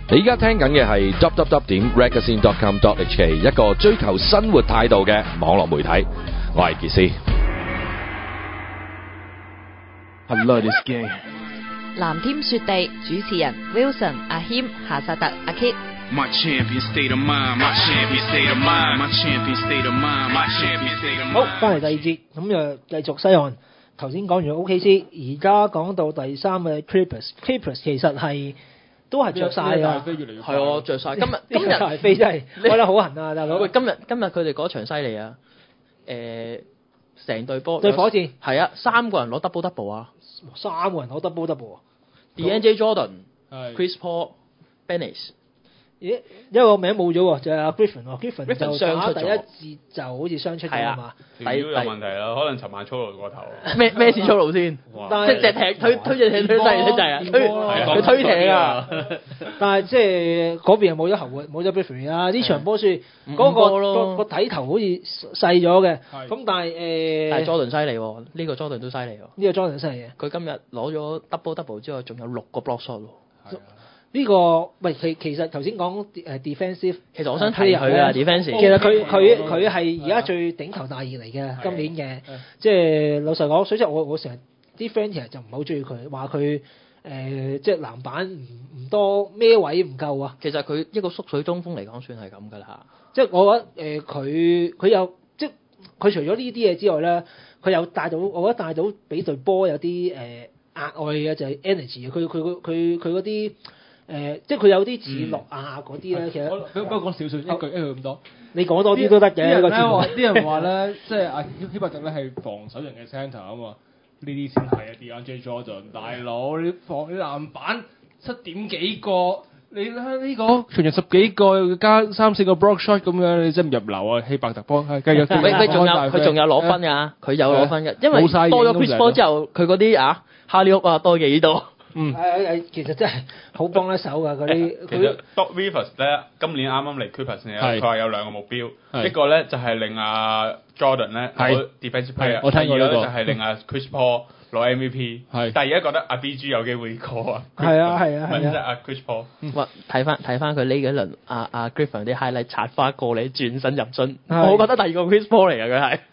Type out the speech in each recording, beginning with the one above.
你依家聽緊嘅係 www.ragazine.com.hk 一個追求生活態度嘅網絡媒體，我係傑斯。 I love this game. 藍天雪地主持人 Wilson、阿謙、夏薩特、阿 Kit。 My champion state of mind, my champion state of mind, my champion state of mind, my champion state of mind。 好，翻嚟第二節，咁繼續西岸。頭先講完 OKC，而家講到第三嘅 Clippers 其實係都係着晒㗎。 係我着晒。今日大飛真係開得好痕啊，大佬。 喂，今日佢哋嗰場犀利啊！成隊波對火箭係啊，3個人攞 double 啊 ，3個人攞 double 啊。 DeAndre Jordan、Chris Paul、Bennis。 咦，一個名冇咗喎，就係阿 Griffin 喎。Griffin 就傷出咗第一節就好似傷出咗啊嘛。 條腰有問題啦，可能尋晚操勞過頭。 咩事操勞先？即係隻艇推隻艇推犀利得滯啊！佢推艇啊！ 但係即係嗰邊又冇咗後衛，冇咗 Griffin 啊！呢場波輸嗰個睇頭好似細咗嘅。咁但係 Jordan 犀利喎，呢個 Jordan 都犀利喎。 呢個 Jordan 犀利嘅。 佢今日攞咗 double 之後，仲有6個 block shot 喎。 呢個喂，其實頭先講defensive， 其實我想睇佢啊 defensive。 其實佢係而家最頂頭大熱嚟嘅，今年嘅。即係老實講，所以我成日啲 friend 其實就唔係好中意佢，話佢即係籃板唔多，咩位唔夠啊。 其實佢一個縮水中鋒嚟講，算係咁㗎啦。 即係我覺得佢有即係佢除咗呢啲嘢之外咧，佢有帶到，我覺得帶到俾隊波有啲額外嘅就係 energy。佢嗰啲。即係佢有啲似諾亞嗰啲咧，其實不過講少少一句咁多， 你講多啲都得嘅。 啲人話咧，即係阿希伯特咧係防守型嘅 centre 啊嘛，呢啲先係啊 DeAndre Jordan 大佬，你防啲籃板7點幾個，你睇呢個全場10幾個加3-4個 block shot 咁樣，你真唔入流啊！希伯特幫繼續。 佢仲有攞分㗎，佢有攞分㗎，因為多咗 Chris Paul 之後，佢嗰啲哈利屋啊多幾多。 其實真係好幫得手㗎嗰啲。 其實 Doc Rivers 咧，今年啱啱嚟 Clippers 咧，佢話有2個目標，一個咧就係令阿 Jordan 咧攞 defensive player，第二個咧就係令阿 Chris Paul 攞 MVP，第二一覺得阿 BG 有機會過啊。係啊，問啫阿 Chris Paul。 哇，睇翻佢呢幾輪阿 Griffin 啲 highlight 刷花過你轉身入樽，我覺得第二個 Chris Paul 嚟㗎佢係。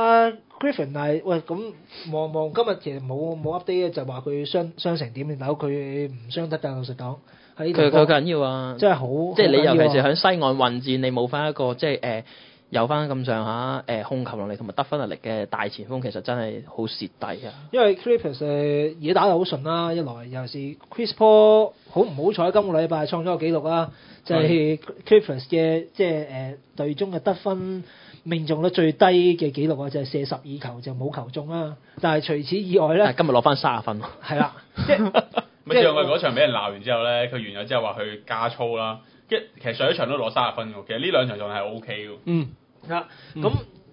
Griffin 係喂咁望今日其實冇 update 就話佢傷成點，但係佢唔傷得㗎，老實講。 佢緊要啊！ 真係好， 即係你尤其是喺西岸混戰，你冇翻一個即係有翻咁上下控球能力同埋得分能力嘅大前鋒，其實真係好蝕底啊！ 因為 Clippers 而家打得好順啦，一來尤其是 Chris Paul 好唔好彩，今個禮拜創咗個紀錄啦，就係 Clippers 嘅即係隊中嘅得分命中率最低嘅紀錄啊，就係射12球就冇球中啦。但係除此以外咧， 今日攞翻30分。 係啦，即係咪上佢嗰場俾人鬧完之後咧，佢完咗之後話佢加操啦，其實上一場都攞30分喎，其實呢兩場仲係 O K 喎。 咁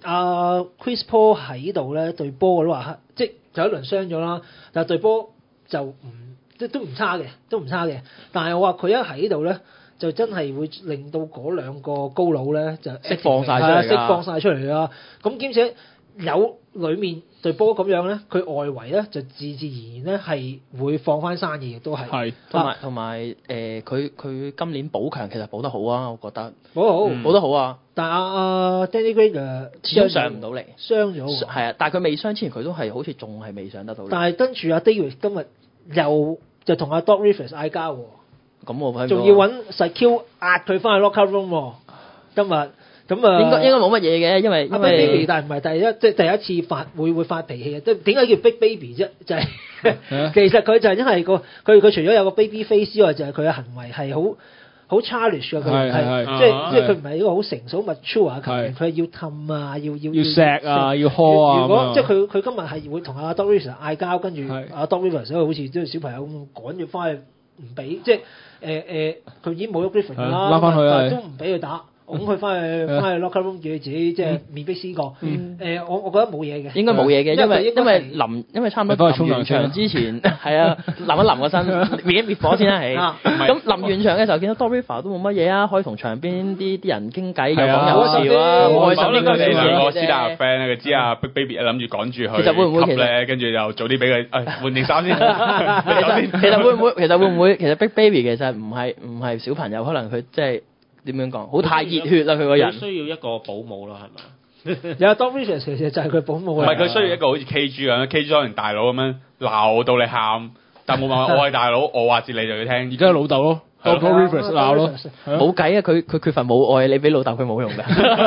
Chris Paul 喺度咧，對波我都話即係有一輪傷咗啦，但係對波就都唔差嘅，但係我話佢一喺度咧，就真係會令到嗰兩個高佬咧就釋放晒出嚟啦。咁兼且有裡面對波咁樣咧，佢外圍咧就自然咧係會放翻生意，亦都係。係。 同埋佢今年補強其實補得好啊，我覺得。 補得好啊！ 但係Danny Green 始終上唔到嚟， 傷咗。係啊，但係佢未傷之前佢都係好似仲係未上得到嚟。 但係跟住阿 Davis 今日又就同阿 Doc Rivers 嗌交喎。 咁我睇仲要揾細 Q 壓佢翻去 locker room 喎。今日咁啊， 應該冇乜嘢嘅，因為 Big Baby 但係唔係第一次會發脾氣嘅，即係點解叫 Big Baby 啫？就係其實佢就係因為佢除咗有個 baby face 之外，就係佢嘅行為係好 childish 嘅，佢係即係佢唔係一個好成熟 mature 嘅球員，佢係要氹啊，要錫啊，要呵啊。 如果即係佢今日係會同阿 Doc Rivers 嗌交，跟住阿 Doc Rivers 好似即係小朋友咁趕住翻去唔俾，即係佢已經冇咗 Griffin 啦， 拉翻去但係都唔俾佢打。 拱佢翻去 locker room 叫佢自己即係面壁思過。我覺得冇嘢嘅。 應該冇嘢嘅，因為差唔多臨完場之前係啊，淋一淋個身，滅火先啦，咁臨完場嘅時候見到 Doc Rivers 都冇乜嘢啊，可以同場邊啲人傾偈，有講有笑啊，好開心。 應該係兩個師大 friend 咧，佢知啊 Big Baby 諗住趕住去， 其實會唔會咧，跟住又早啲俾佢換定衫先。 其實會唔會其實 Big Baby 其實唔係小朋友，可能佢即係點樣講，好太熱血啦佢個人。 需要一個保姆咯，係咪？ 有 Doc Rivers 其實就係佢保姆。 唔係佢需要一個好似 KG 咁，KG 可能大佬咁樣鬧到你喊，但冇辦法，我係大佬，我話知你就要聽。而家老豆咯。Doc Rivers 鬧咯， 冇計啊！佢缺乏母愛，你俾老豆佢冇用㗎。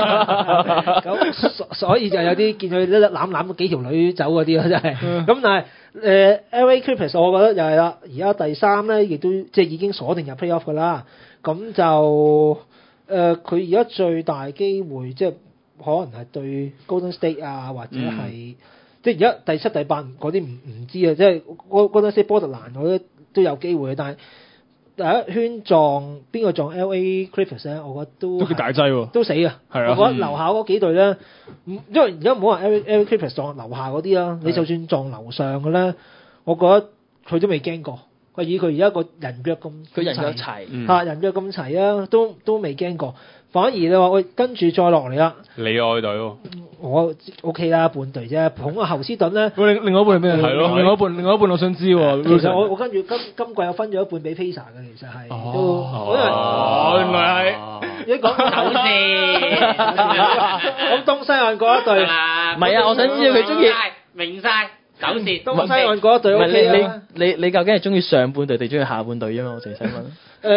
咁所以就有啲見佢攬幾條女走嗰啲咯，真係。咁但係LA Clippers 我覺得又係啦，而家第三咧亦都即係已經鎖定入 playoff 㗎啦。咁就佢而家最大機會即係可能係對 Golden State 啊，或者係即係而家第七、第八嗰啲唔知啊，即係 Golden State、波特蘭我覺得都有機會，但係。第一圈撞邊個撞 LA Clippers 咧？我覺得都幾大劑喎， 都死啊！係啊，我覺得樓下嗰幾隊咧，因為而家唔好話 LA Clippers 撞樓下嗰啲啦，你就算撞樓上嘅咧，我覺得佢都未驚過。以佢而家個人腳咁， 佢人腳齊嚇人腳咁齊啊，都未驚過。反而你話喂，跟住再落嚟啦， 你愛隊喎， 我 OK 啦，半隊啫，捧個侯斯頓咧。 另外一半係咩？係咯，另外一半我想知喎。 其實我跟住今季有分咗一半俾 Pacers 嘅，其實係原來係一講走先， 咁東西岸嗰一隊， 唔係啊，我想知道佢中意明晒。走線東西岸嗰一隊 OK 啦。 你究竟係中意上半隊定中意下半隊啫嘛？我淨係想問。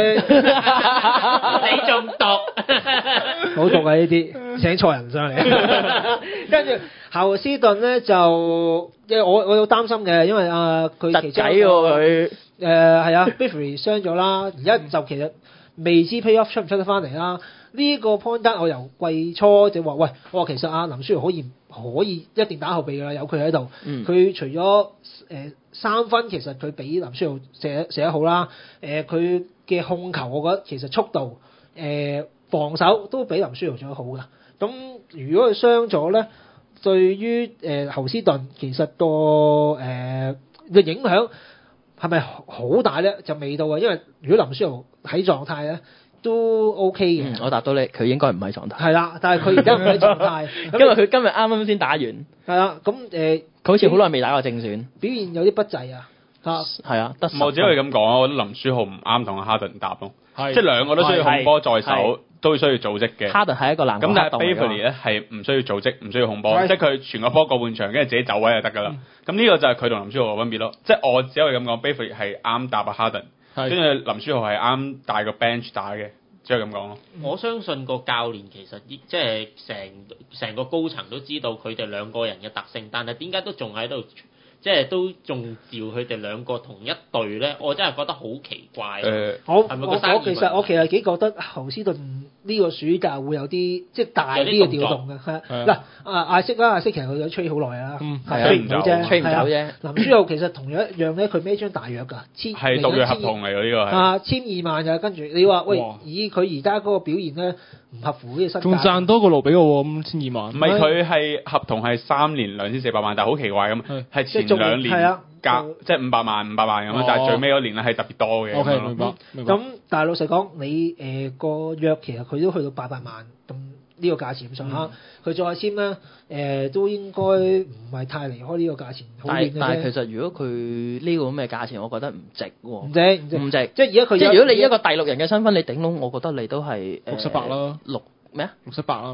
你仲讀？ 好讀啊！呢啲請錯人上嚟。跟住侯斯頓咧就，因為我有擔心嘅，因為佢其中突仔喎佢。 係啊 Biffrey 傷咗啦，而家就其實未知 playoff 出唔出得翻嚟啦。呢個 point 單我由季初就話，喂，我話其實林書豪可以一定打後備㗎啦，有佢喺度。佢除咗三分，其實佢比林書豪射得好啦。佢嘅控球，我覺得其實速度、防守都比林書豪做得好㗎。咁如果佢傷咗咧，對於侯斯頓其實個嘅影響係咪好大咧？就未到啊，因為如果林書豪喺狀態咧。都 OK 嘅， 我答到你，佢應該唔喺狀態。 係啦，但係佢而家唔喺狀態， 因為佢今日啱啱先打完。係啦，咁佢好似好耐未打過正選， 表現有啲不濟啊。 係啊，得。 我只可以咁講，我覺得林書豪唔啱同阿哈登搭咯，即係兩個都需要控波在手，都需要組織嘅。 哈登係一個籃球。 咁但係 Beverly 咧係唔需要組織，唔需要控波，即係佢傳個波過半場，跟住自己走位就得㗎啦。咁呢個就係佢同林書豪嘅分別咯。即係我只可以咁講 Beverly 係啱搭阿哈登，跟住林書豪係啱帶個 bench 打嘅。即係咁講咯。 我相信個教練其實即係成個高層都知道佢哋兩個人嘅特性，但係點解都仲喺度，即係都仲召佢哋兩個同一隊咧？我真係覺得好奇怪。 我其實幾覺得侯斯頓呢個暑假會有啲即係大啲嘅調動嘅。係嗱，艾色其實佢有吹好耐啦，吹唔到啫，吹唔到啫。林書豪其實同樣一樣咧，佢孭張大約㗎， 係獨約合同嚟㗎呢個係。 1,200萬㗎，跟住你話喂，以佢而家嗰個表現咧，唔合乎呢個身價。 仲賺多個路比我喎，咁1,200萬。 唔係佢係合同係3年2,400萬，但係好奇怪咁，係前2年夾即係500萬咁樣，但係最尾嗰年咧係特別多嘅。 OK，明白。 咁但係老實講，你個約其實佢都去到800萬咁呢個價錢咁上下，佢再簽咧都應該唔係太離開呢個價錢好遠嘅啫。 但係其實如果佢呢個咁嘅價錢，我覺得唔值喎。唔值。 即係而家佢即係如果你一個第六人嘅身份，你頂籠，我覺得你都係 678啦。 咩啊 ？678啦。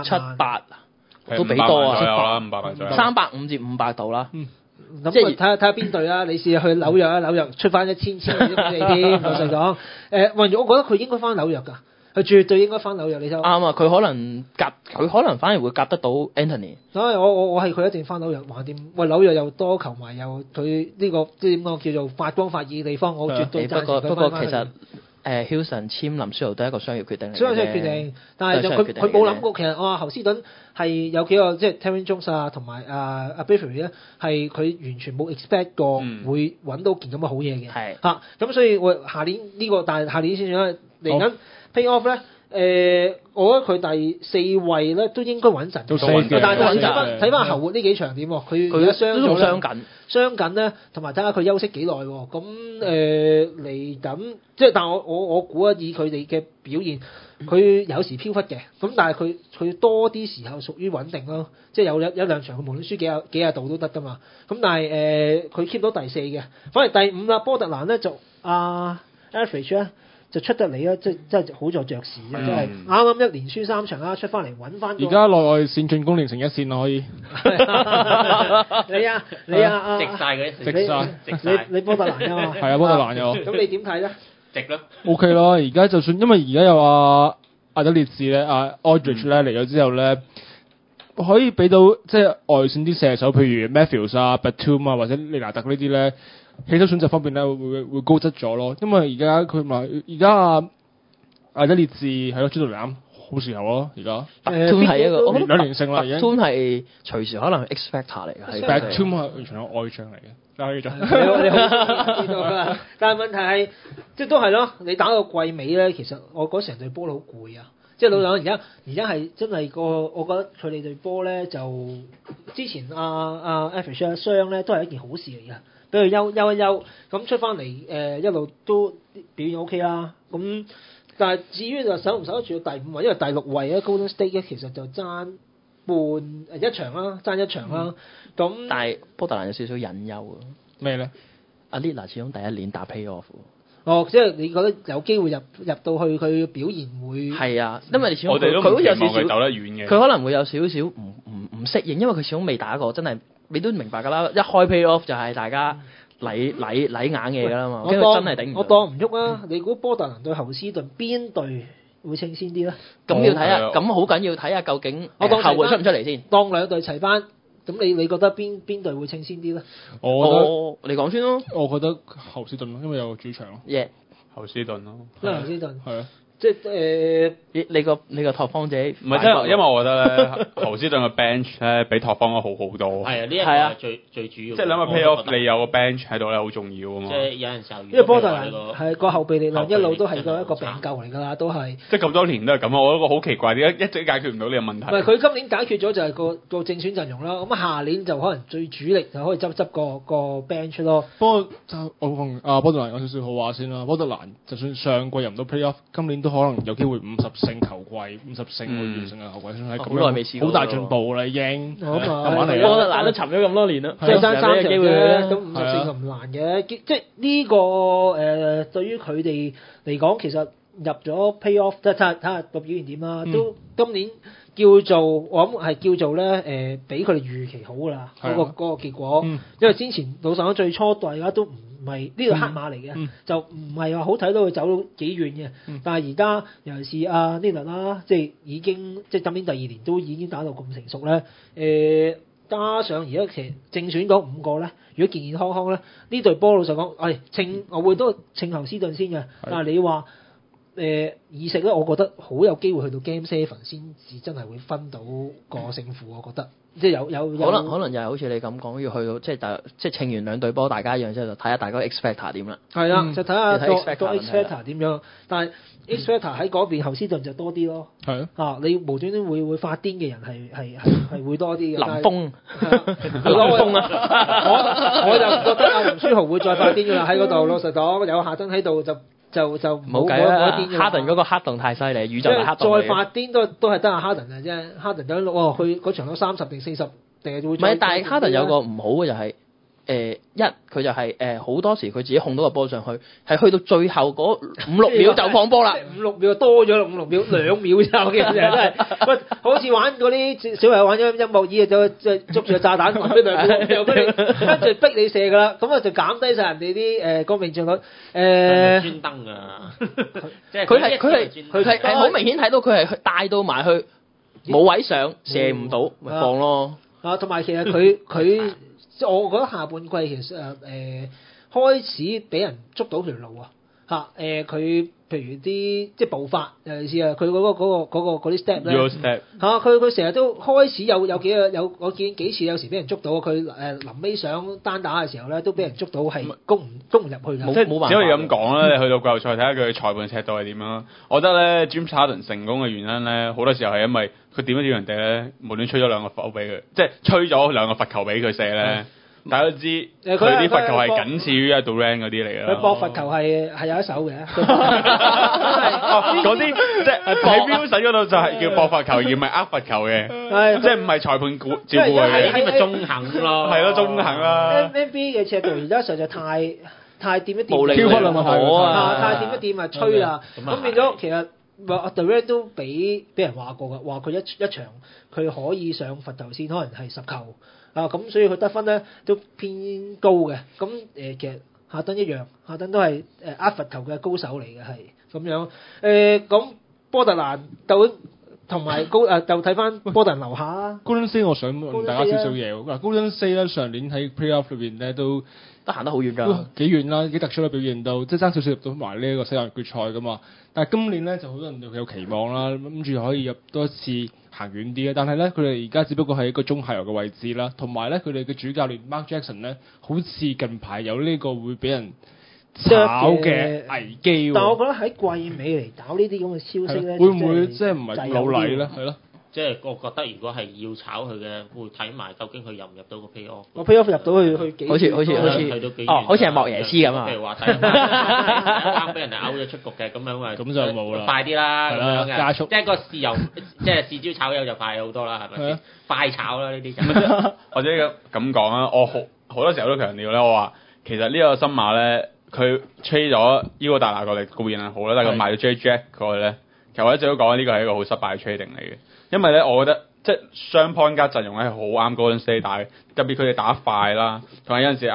678 都幾多啊 ？500萬左右。 350至500度啦。 咁睇下邊隊啦，你試下去紐約啊，紐約出翻1000俾你添。老實講，我覺得佢應該翻紐約㗎，佢絕對應該翻紐約。你睇啱啊，佢可能反而會夾得到 Anthony。 所以我係佢一定翻紐約，橫掂喂紐約又多球迷，又佢呢個即係點講叫做發光發熱嘅地方，我絕對贊成佢翻返去。 不過其實Houston 簽林書豪都係一個商業決定嚟嘅。 商業決定，但係就佢冇諗過，其實我話侯斯頓係有幾個即係 Terry Jones 啊，同埋阿 Beverly 咧，係佢完全冇 expect 過會揾到件咁嘅好嘢嘅。係嚇，咁所以我下年呢個，但係下年先算啦。嚟緊 pay off 咧， 我覺得佢第4位咧都應該穩陣， 都穩陣， 但係睇翻後活呢幾場點喎？佢而家傷緊咧，同埋睇下佢休息幾耐喎。咁嚟緊，即係但係我估啊，以佢哋嘅表現，佢有時飄忽嘅，咁但係佢多啲時候屬於穩定咯，即係有一兩場佢無論輸幾廿度都得噶嘛。咁但係佢 keep 到第4嘅，反而第5啦，波特蘭咧就Average 咧。就出得嚟啦，即係好在着時啫，真係啱啱一連輸3場啦，出翻嚟揾翻。 而家內外線進攻連成一線啦，可以。 你啊， 直晒佢， 你波特蘭㗎嘛？ 係啊，波特蘭有。 咁你點睇咧？ 直咯。 OK 咯，而家就算因為而家有阿德列治咧，Aldridge 咧嚟咗之後咧，可以俾到即係外線啲射手，譬如 Matthews Batum 或者利拿特呢啲咧。起手選擇方面咧會高質咗咯，因為而家阿德列治係咯，朱道啱好時候咯，而家。 Batum 係一個 2連勝啦，已經。 Batum 係隨時可能 X Factor 嚟嘅。 Batum 係完全有愛將嚟嘅， 你好知道㗎，但係問題係即係都係咯，你打到季尾咧，其實我覺得成隊波好攰啊！即係老實講，而家係真係我覺得佢哋隊波咧就之前Average 傷咧都係一件好事嚟嘅。俾佢休一休，咁出翻嚟一路都表現 OK 啦。咁但係至於就守唔守得住第5位，因為第6位咧 Golden State 咧其實就爭一場啦，爭一場啦。咁但係波特蘭有少少隱憂啊。 咩咧？ 阿 Lillard 始終第一年打 Playoff。 即係你覺得有機會入到去，佢表現會係啊，因為你始終我哋都佢好似有少少走得遠嘅， 佢可能會有少少唔適應，因為佢始終未打過，真係你都明白㗎啦。一開 Playoff 就係大家禮硬嘢㗎啦嘛，因為真係頂唔。 我當唔喐啊！你估波特蘭對侯斯頓邊隊會稱先啲咧？ 咁要睇下，咁好緊要睇下究竟後會出唔出嚟先。 當兩隊齊班，咁你覺得邊隊會稱先啲咧？ 你講先咯。 我覺得侯斯頓咯，因為有主場咯。 侯斯頓咯， 侯斯頓係啊。 即係你個拓荒者唔係，即係因為我覺得咧，侯斯頓嘅 bench 咧比拓荒好好多。 係啊，呢一個係最主要。 即係諗下 playoff 你有個 bench 喺度咧，好重要啊嘛。 即係有陣時候， 因為波特蘭係個後備力量一路都係一個病救嚟㗎啦，都係。 即係咁多年都係咁啊！我覺得好奇怪，點解一直解決唔到呢個問題？ 唔係佢今年解決咗就係個正選陣容啦。咁下年就可能最主力就可以執個 bench 咯。 不過就我同波特蘭講少少好話先啦。波特蘭就算上季入唔到 playoff，今年都可能有機會50勝球季，50勝去完成嘅球季，算係咁耐未試過， 好大進步啦已經。 慢慢嚟。 波特蘭都沉咗咁多年啦， 即係爭3場機會咧， 咁50勝就唔難嘅。即係呢個對於佢哋嚟講，其實入咗 playoff，睇下個表現點啦。都今年叫做我諗係叫做咧比佢哋預期好㗎啦。嗰個結果，因為之前老實講最初大家都唔係呢個黑馬嚟嘅，就唔係話好睇到佢走到幾遠嘅。但係而家尤其是阿 Lillard 啦，即係已經即係今年第2年都已經打到咁成熟咧。加上而家其實正選嗰5個咧，如果健健康康咧，呢隊波老實講，我會都稱侯斯頓先嘅。但係你話意識咧，我覺得好有機會去到 Game 7先至真係會分到個勝負，我覺得。即係有可能又係好似你咁講，要去到即係稱完兩隊波，大家一樣之後就睇下大家 X Factor 點啦。 係啦，就睇下個 X Factor 點樣。但係 X Factor 喺嗰邊侯斯頓就多啲咯。係啊，你無端端會發癲嘅人係會多啲嘅。 林峰， 我就覺得阿林書豪會再發癲㗎啦，喺嗰度。老實講，有夏登喺度就唔好計啦。 哈登嗰個黑洞太犀利，宇宙黑洞。 再發癲都係得阿哈登嘅啫。哈登等佢嗰場都30定40定係會。 唔係，但係哈登有個唔好嘅就係佢就係好多時佢自己控到個波上去，係去到最後嗰5-6秒就放波啦。 5-6秒多咗啦，5-6秒2秒就嘅，真係喂，好似玩嗰啲小朋友玩咗音樂椅就捉住個炸彈埋俾佢，跟住逼你射㗎啦，咁啊就減低晒人哋啲個命中率。 專登㗎，即係佢係好明顯睇到佢係帶到埋去冇位上射唔到，咪放咯。 同埋其實佢。即係我覺得下半季其實開始俾人捉到條路啊！ 佢譬如啲即係步伐，尤其是佢嗰啲 step 咧 step 佢成日都開始有我見幾次有時俾人捉到，佢臨尾上單打嘅時候咧都俾人捉到係攻唔入去㗎， 即係冇辦法。只可以咁講啦，你去到季後賽睇下佢裁判尺度係點樣。我覺得咧 James Harden 成功嘅原因咧，好多時候係因為佢點人哋咧，無端吹咗兩個罰俾佢，即係吹咗兩個罰球俾佢射咧。大家都知佢啲罰球係僅次於Durant嗰啲嚟嘅。佢搏罰球係有一手嘅。 嗰啲即係喺標準嗰度就係叫搏罰球，而唔係罰球嘅。即係唔係裁判照顧佢嘅。 呢啲咪中肯咯。 係咯，中肯啦。 NBA 嘅尺度而家實在太掂一掂， 無理太掂一掂啊，吹啊，咁變咗其實。Durant 都俾人話過㗎，話佢一場佢可以上罰球線，可能係10球咁，所以佢得分咧都偏高嘅。咁其實哈登一樣，哈登都係罰球嘅高手嚟嘅，係咁樣。咁波特蘭就同埋就睇翻波特蘭樓下。 Golden State 我想問大家少少嘢喎。Golden State 咧上年喺 Playoff 裏邊咧都行得好遠㗎， 幾遠啦，幾突出啦，表現到即係爭少少入到埋呢一個世界決賽㗎嘛。但係今年咧就好多人對佢有期望啦，諗住可以入多一次行遠啲嘅。但係咧佢哋而家只不過係一個中下游嘅位置啦，同埋咧佢哋嘅主教練 Mark Jackson 咧，好似近排有呢個會俾人炒嘅危機喎。 但係我覺得喺季尾嚟搞呢啲咁嘅消息咧， 會唔會即係唔係老禮咧？係咯。 即係我覺得，如果係要炒佢嘅，會睇埋究竟佢入唔入到個 playoff。 個 playoff 入到去幾？ 好似去到幾遠？ 好似係莫耶斯咁啊！ 譬如話第一啱俾人哋 out 咗出局嘅，咁樣咁就冇啦。 快啲啦，咁樣嘅加速。 即係個豉油，即係豉椒炒魷就快好多啦，係咪先？快炒啦呢啲就。 或者咁講啊，我好多時候都強調咧，我話其實呢個新馬咧，佢 trade 咗伊戈達拿過嚟固然係好啦，但係佢賣咗 J Jack 過去咧，其實我一直都講呢個係一個好失敗嘅 trading 嚟嘅。因為咧，我覺得即係雙 point 加陣容咧係好啱 Golden State 打嘅，特別佢哋打得快啦，同埋有陣時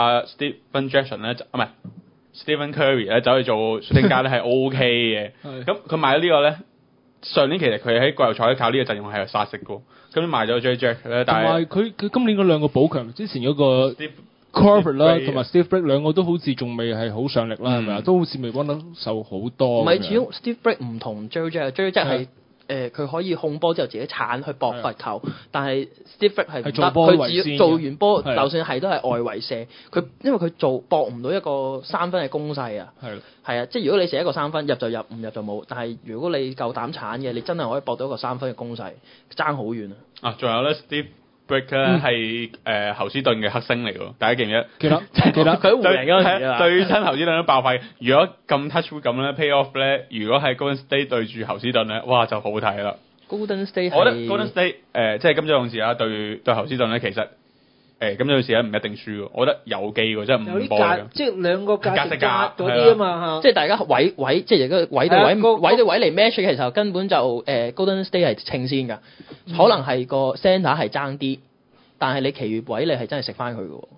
Stephen Jackson 咧，唔係 Stephen Curry 咧走去做 shooting guard 咧係 OK 嘅。咁佢買咗呢個咧，上年其實佢喺季後賽靠呢個陣容係殺食嘅，咁賣咗 J Jack 咧，但係同埋佢今年嗰兩個補強，之前嗰個 Crawford 啦，同埋 Steve Brick 兩個都好似仲未係好上力啦，係咪啊？都好似未幫到手好多。 唔係，始終 Steve Brick 唔同 J Jack 係。佢可以控波之後自己鏟去搏罰球，但係 Steve Brick 係唔得，佢只做完波，就算係都係外圍射。佢因為佢搏唔到一個三分嘅攻勢啊。係啊，即係如果你射一個三分入就入，唔入就冇。但係如果你夠膽鏟嘅，你真係可以搏到一個三分嘅攻勢，爭好遠啊！ 仲有咧 Steve Brick 咧係侯斯頓嘅黑星嚟喎，大家記唔記得？ 記得佢湖人嗰陣時對親侯斯頓都爆發。如果咁 touch wood 咁咧 pay off 咧，如果係 Golden State 對住侯斯頓咧，哇就好睇啦。 Golden State 我覺得 Golden State 即係金州勇士啊對侯斯頓咧，其實金州勇士咧唔一定輸喎，我覺得有機喎，即係5波嘅。 即係兩個價值嗰啲啊嘛， 即係大家位，即係而家位對位嚟 match 嘅時候，根本就Golden State 係稱先㗎，可能係個 center 係爭啲，但係你其餘位你係真係食翻佢嘅喎。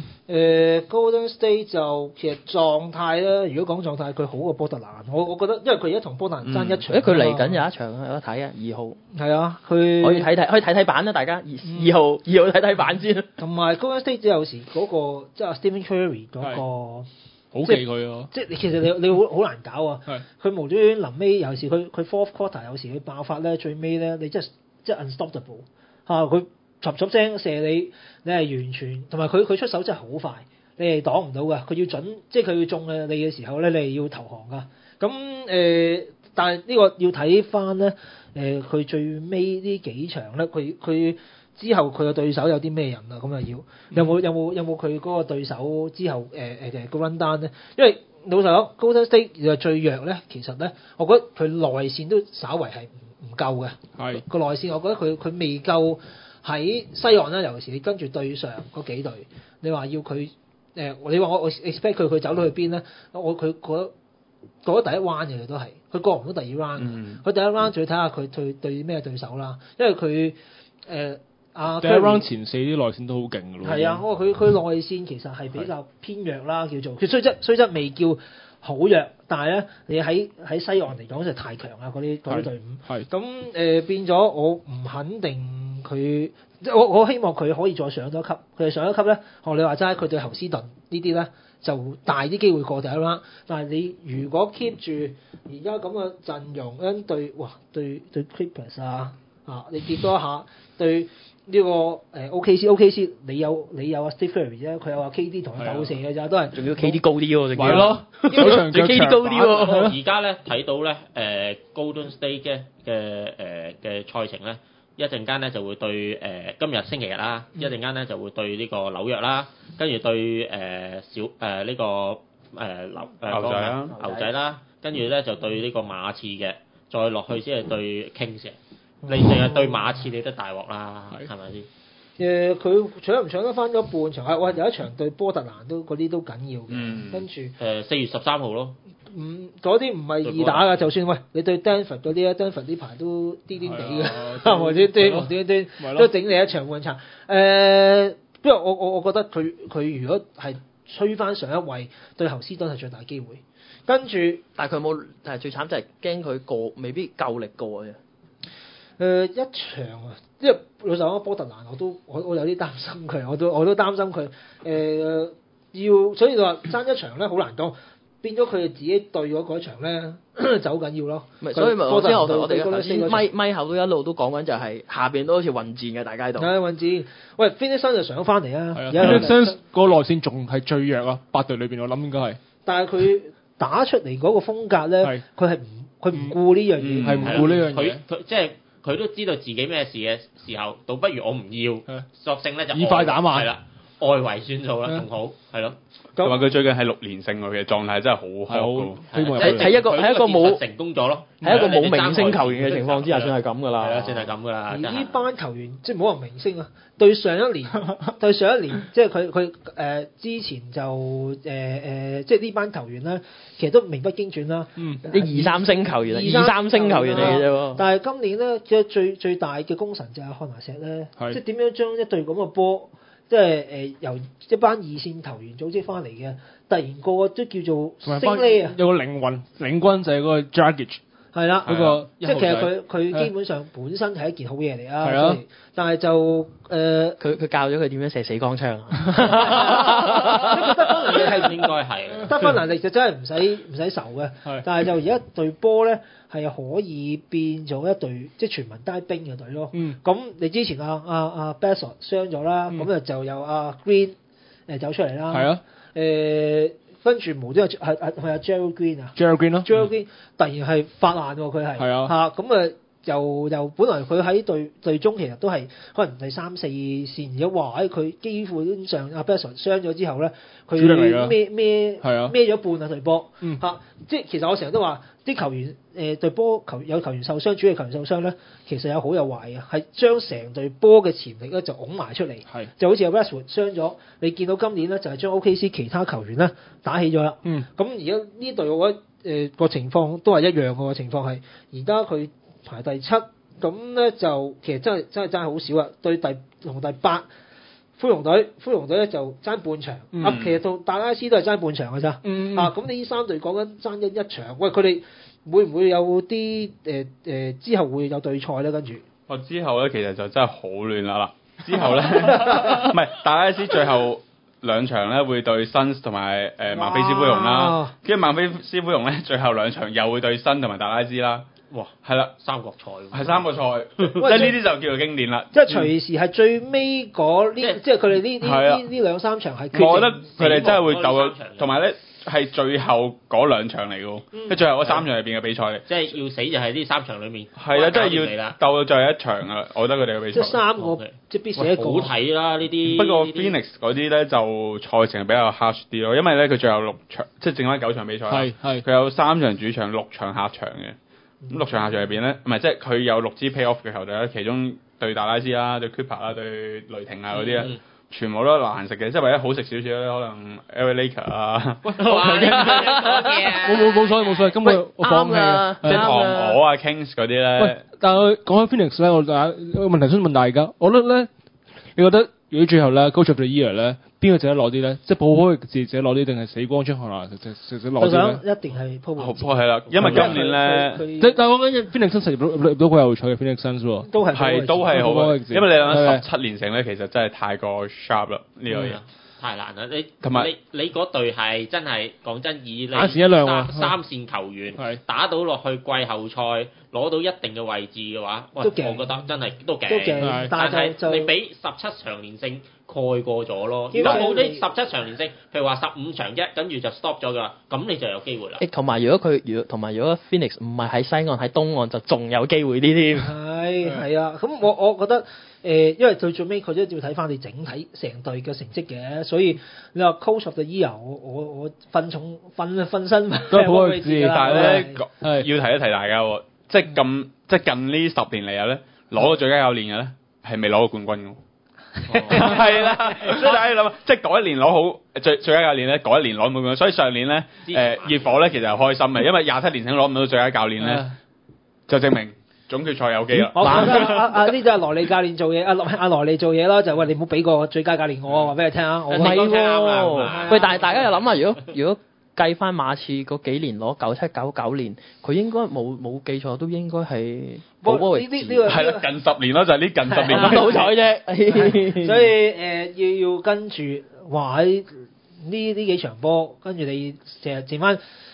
Golden State 就其實狀態咧，如果講狀態，佢好過波特蘭。我覺得，因為佢而家同波特蘭爭一場。 佢嚟緊有一場有得睇啊，2號。係啊， 佢可以睇版啦，大家2號睇版先。 同埋 Golden State 有時嗰個即係 Stephen Curry 嗰個， 好記佢咯。 即係其實你好難搞啊。佢無端端臨尾有時佢 fourth quarter 有時佢爆發咧，最尾咧你即係 unstoppable 佢。噏聲射你係完全，同埋佢出手真係好快，你係擋唔到㗎。佢要準，即係佢要中你嘅時候咧，你係要投降㗎。咁但係呢個要睇翻咧，佢最尾呢幾場咧，佢之後佢嘅對手有啲咩人啊？咁啊要有冇佢嗰個對手之後個 run down 咧？因為老實講 Golden State 最弱咧，其實咧，我覺得佢內線都稍為係唔夠嘅。係個內線，我覺得佢未夠。喺西岸咧，尤其是你跟住對上嗰幾隊，你話要佢你話我 expect 佢走到去邊咧？佢過咗第一 round 嘅都係，佢過唔到第二 round。佢第一 round 仲要睇下佢對咩對手啦，因為佢第一 round 前4啲內線都好勁㗎咯。 係啊，我話佢內線其實係比較偏弱啦，叫做佢雖則未叫好弱，但係咧你喺西岸嚟講就太強啦，嗰啲隊伍。係咁變咗，我唔肯定。佢我希望佢可以再上多級。佢哋上一級咧，學你話齋，佢對侯斯頓呢啲咧就大啲機會過第一啦。但係你如果 keep 住而家咁嘅陣容，對 Clippers 啊，你跌多一下對呢個OKC 你有阿 Steve Curry 啫，佢有阿 KD 同佢鬥射嘅咋，都係仲要 KD 高啲喎， 係咯， 仲 KD 高啲喎。 而家咧睇到咧Golden State 嘅賽程咧。一陣間咧就會對今日星期日啦，一陣間咧就會對呢個紐約啦，跟住對牛仔啦，跟住咧就對呢個馬刺嘅，再落去先係對 Kings 嘅。你淨係對馬刺你都大鑊啦，係咪先？ 佢搶唔搶得翻嗰半場？有一場對波特蘭嗰啲都緊要嘅，跟住 4月13號咯。 嗰啲唔係易打㗎，就算喂你對 Denver 嗰啲咧 ，Denver 呢排都癲癲地嘅，或者端都整你一場半場。不過我覺得佢如果係吹翻上一位，對侯斯頓係最大機會。跟住， 但係佢冇，但係最慘就係驚佢過未必夠力過嘅。 一場啊，因為老實講，波特蘭我有啲擔心佢，我都擔心佢。所以就話爭一場咧好難講。變咗佢哋自己對嗰場咧就好緊要咯。 所以咪我之後我哋咪後都一路都講緊就係下邊都好似混戰嘅大家度。 係混戰。喂 Phoenix Suns 就上翻嚟啊 Phoenix Suns 個內線仲係最弱啊，8隊裏邊我諗應該係。 但係佢打出嚟嗰個風格咧，佢唔顧呢樣嘢， 係唔顧呢樣嘢。 佢即係佢都知道自己咩事嘅時候，倒不如我唔要，索性咧就以快打慢。 係啦，外圍算數啦，仲好係咯。 同埋佢最近係6連勝喎，其實狀態真係好好。 係一個冇成功咗咯， 係一個冇明星球員嘅情況之下，算係咁噶啦。 係啊，算係咁噶啦。 而呢班球員即係唔好話明星啊，對上一年即係佢之前就即係呢班球員咧，其實都名不經傳啦。 啲2、3星球員2、3星球員嚟嘅啫。 但係今年咧，最大嘅功臣就係漢拿石咧，即係點樣將一隊咁嘅波。即係由一班二線球員組織翻嚟嘅，突然個個都叫做升呢啊！ 有個靈魂領軍就係嗰個 Dragic， 係啦， 嗰個即係其實佢基本上本身係一件好嘢嚟啊！ 係啊， 但係就佢教咗佢點樣射死光槍啊！ 得分能力係應該係得分能力就真係唔使愁嘅，但係就而家隊波咧係可以變做一隊即係全民皆兵嘅隊咯。咁你之前阿 Bledsoe 傷咗啦，咁就有阿 Green 走出嚟啦。 係啊， 跟住無端係阿 Gerald Green 啊 ，Gerald Green 咯 ，Gerald Green 突然係發爛喎，佢係嚇咁又本來佢喺隊中其實都係可能第3、4線，而家話佢幾乎上阿 Bledsoe 傷咗之後咧，佢孭咗半啊隊波嚇，即係其實我成日都話啲球員隊波有球員受傷，主力球員受傷咧，其實有好有壞嘅，係將成隊波嘅潛力咧就拱埋出嚟，就好似阿 Westwood 傷咗，你見到今年咧就係將 OKC 其他球員咧打起咗啦，咁而家呢隊我覺得個情況都係一樣嘅情況係，而家佢排第7，咁咧就其實真係爭好少啊！對同第8灰熊隊咧就爭半場，其實到達拉斯都係爭半場嘅咋，咁你呢3隊講緊爭一場，喂佢哋會唔會有啲之後會有對賽咧？跟住之後咧其實就真係好亂啦，之後咧唔係達拉斯最後2場咧會對 Suns 同埋孟菲斯灰熊啦，跟住孟菲斯灰熊咧最後2場又會對新同埋達拉斯啦。哇，係啦， 三國賽， 係3個賽，即係呢啲就叫做經典啦。 即係隨時係最尾嗰呢，即係佢哋呢2、3場係。 我覺得佢哋真係會鬥到，同埋咧係最後嗰2場嚟嘅，即係最後嗰3場入邊嘅比賽嚟。 即係要死就係呢3場裡面。 係啊，真係要鬥到最後1場啊！我覺得佢哋嘅比賽。 即係3個，即係必死一個。 好睇啦呢啲。 不過 Phoenix 嗰啲咧就賽程比較 harsh 啲咯，因為咧佢最後6場，即係剩翻9場比賽。係佢有3場主場，6場客場嘅。咁6場客場入邊咧，唔係即係佢有6支 playoff 嘅球隊咧，其中對達拉斯啦、對 Clipper 啦、對雷霆啊嗰啲咧，全部都難食嘅，即係唯一好食少少咧，可能 LA Lakers 啊。 冇所謂，今日我放棄即係唐鵝啊 Kings 嗰啲咧。 喂，但係講起 Phoenix 咧，我有個問題想問大家，我覺得咧，你覺得如果最後咧 Coach of the Year 咧邊個值得攞啲咧？即係普普值得攞啲，定係死光張學良值得攞啲咧？ 我想一定係普普係啦，因為今年咧， 但係我覺得 Phoenix Suns 入到好有趣嘅 Phoenix Suns 喎， 都係好，因為你諗17連勝咧，其實真係太過 sharp 啦呢個嘢。 太難啦！ 同埋你嗰隊係真係講真，以你眼前一亮啊三線球員打到落去季後賽攞到一定嘅位置嘅話，我覺得真係都勁。但係你俾17場連勝蓋過咗咯。如果冇啲17場連勝，譬如話15場啫，跟住就 stop 咗㗎啦，咁你就有機會啦。 同埋如果 Phoenix 唔係喺西岸喺東岸，就仲有機會啲添。 係啊，咁我覺得。因為到最尾佢都要睇翻你整體成隊嘅成績嘅，所以你話 Coach of the Year，我分身都好位置，但係咧要提一提大家喎，即係近呢10年嚟咧攞到最佳教練嘅咧係未攞過冠軍嘅，係啦，所以大家諗，即係嗰一年攞好最佳教練咧，嗰一年攞唔到冠軍，所以上年咧熱火咧其實係開心嘅，因為27年前攞唔到最佳教練咧，就證明。總決賽有機啦！ 我覺得呢就係羅利教練做嘢，阿羅利做嘢咯，就喂你唔好俾個最佳教練我話俾你聽啊！我唔係喎，喂，但係大家又諗下，如果計翻馬刺嗰幾年攞97、99年，佢應該冇記錯都應該係保波維治。 係啦，近10年咯，就係呢近10年咁好彩啫。 所以要跟住話喺呢幾場波，跟住你成日剩翻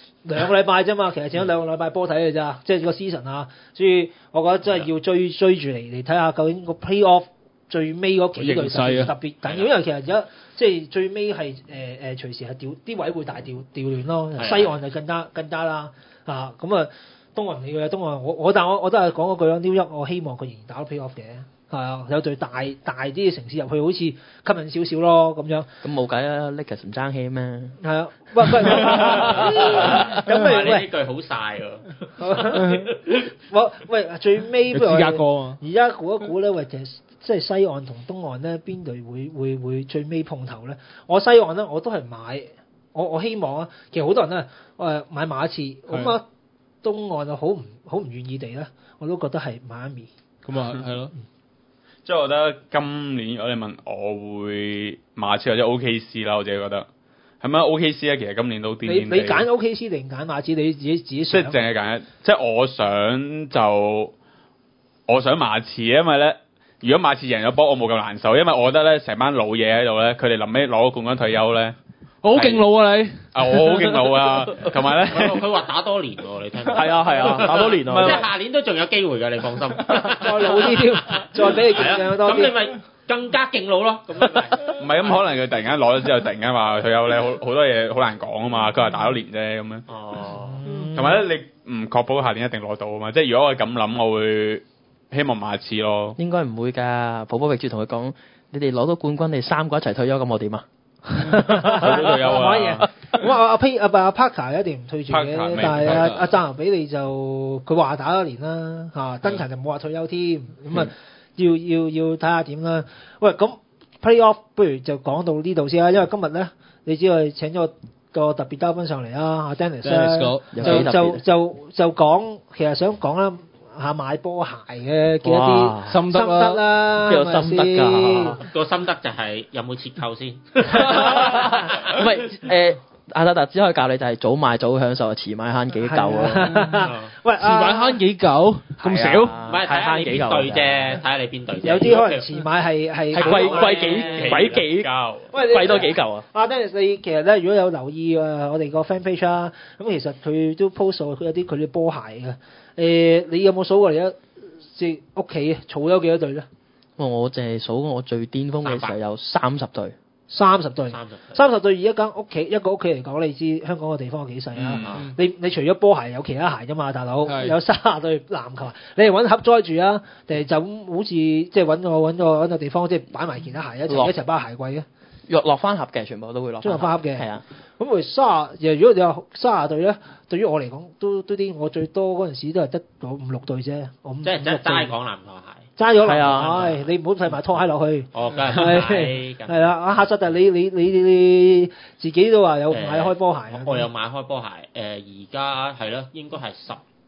2個禮拜啫嘛，其實剩咗2個禮拜波睇嘅咋，即係個 season 啊，所以我覺得真係要追住嚟睇下究竟個 playoff 最尾嗰幾隊特別緊要，因為其實而家即係最尾係隨時係啲位會大調亂咯，西岸就更加啦啊，咁啊東岸你嘅東岸但我都係講嗰句咯，New York我希望佢仍然打到 playoff 嘅。係啊，有隊大啲嘅城市入去，好似吸引少少咯咁樣。 咁冇計啊 Lakers 唔爭氣咩？ 係啊，喂，咁咪呢句好晒喎。 喂，最尾芝加哥啊！ 而家估一估咧，喂，其實即係西岸同東岸咧，邊隊會最尾碰頭咧？我西岸咧，我都係買，我希望啊。其實好多人咧，買馬刺，咁啊東岸啊好唔願意地咧，我都覺得係邁阿密。 咁啊，係咯。 即係我覺得今年如果你問我會馬刺或者 OKC 啦，我自己覺得係咪 OKC 咧？其實今年都癲癲地。你揀 OKC 定揀馬刺？你自己想。 即係淨係揀一，即係我想馬刺，因為咧，如果馬刺贏咗波，我冇咁難受，因為我覺得咧，成班老嘢喺度咧，佢哋臨尾攞冠軍退休咧。 我好勁老啊你！ 我好勁老啊，同埋咧， 佢話打多年喎，你聽。 係啊，打多年啊！ 即係下年都仲有機會㗎，你放心。 再老啲添，再俾你勁多啲。 咁你咪更加勁老咯。咁唔係咁，可能佢突然間攞咗之後，突然間話退休咧，好多嘢好難講啊嘛。佢話打多年啫咁樣。 哦。 同埋咧，你唔確保下年一定攞到啊嘛。即係如果我咁諗，我會希望馬刺咯。 應該唔會㗎，普域住同佢講：你哋攞到冠軍，你3個一齊退休，咁我點啊？ 退休啊！ 咁阿 Parker 一定唔退住嘅，但係阿贊牛比利就佢話打多年啦嚇，登場就冇話退休添，咁啊要睇下點啦。喂，咁 Playoff 不如就講到呢度先啦，因為今日咧你知我請咗個特別嘉賓上嚟啦，阿 Dennis 就講其實想講啦。下買波鞋嘅嘅一啲心得啦， 有心得㗎。 個心得就係有冇折扣先？ 唔係阿達只可以教你就係早買早享受，遲買慳幾嚿啊！ 喂， 遲買慳幾嚿咁少？ 唔係睇下你邊隊啫，睇下你邊隊。 有啲可能遲買係貴幾嚿，貴多幾嚿啊！ 阿 Dennis 你其實咧，如果有留意我哋個 fan page 啦，咁其實佢都 post 咗佢有啲佢啲波鞋嘅。你有冇數過嚟啊？即係屋企儲咗幾多對咧？ 我淨係數我最巔峰嘅時候有30對。 30對，以一個屋企嚟講，你知香港個地方有幾細啊？你除咗波鞋有其他鞋㗎嘛，大佬有30對籃球鞋，你係揾盒載住啊？定係就咁好似即係揾個地方即係擺埋其他鞋一齊包鞋櫃嘅？ 落翻盒嘅，全部都會落翻盒嘅。 係啊， 咁如果你有30對咧，對於我嚟講都啲，我最多嗰陣時都係得5-6對啫。 即係齋講籃球鞋。 揸咗落去，你唔好睇埋拖鞋落去。 哦，梗係係啦，阿夏實但你自己都話有買開波鞋。 我有買開波鞋，而家係咯，應該係17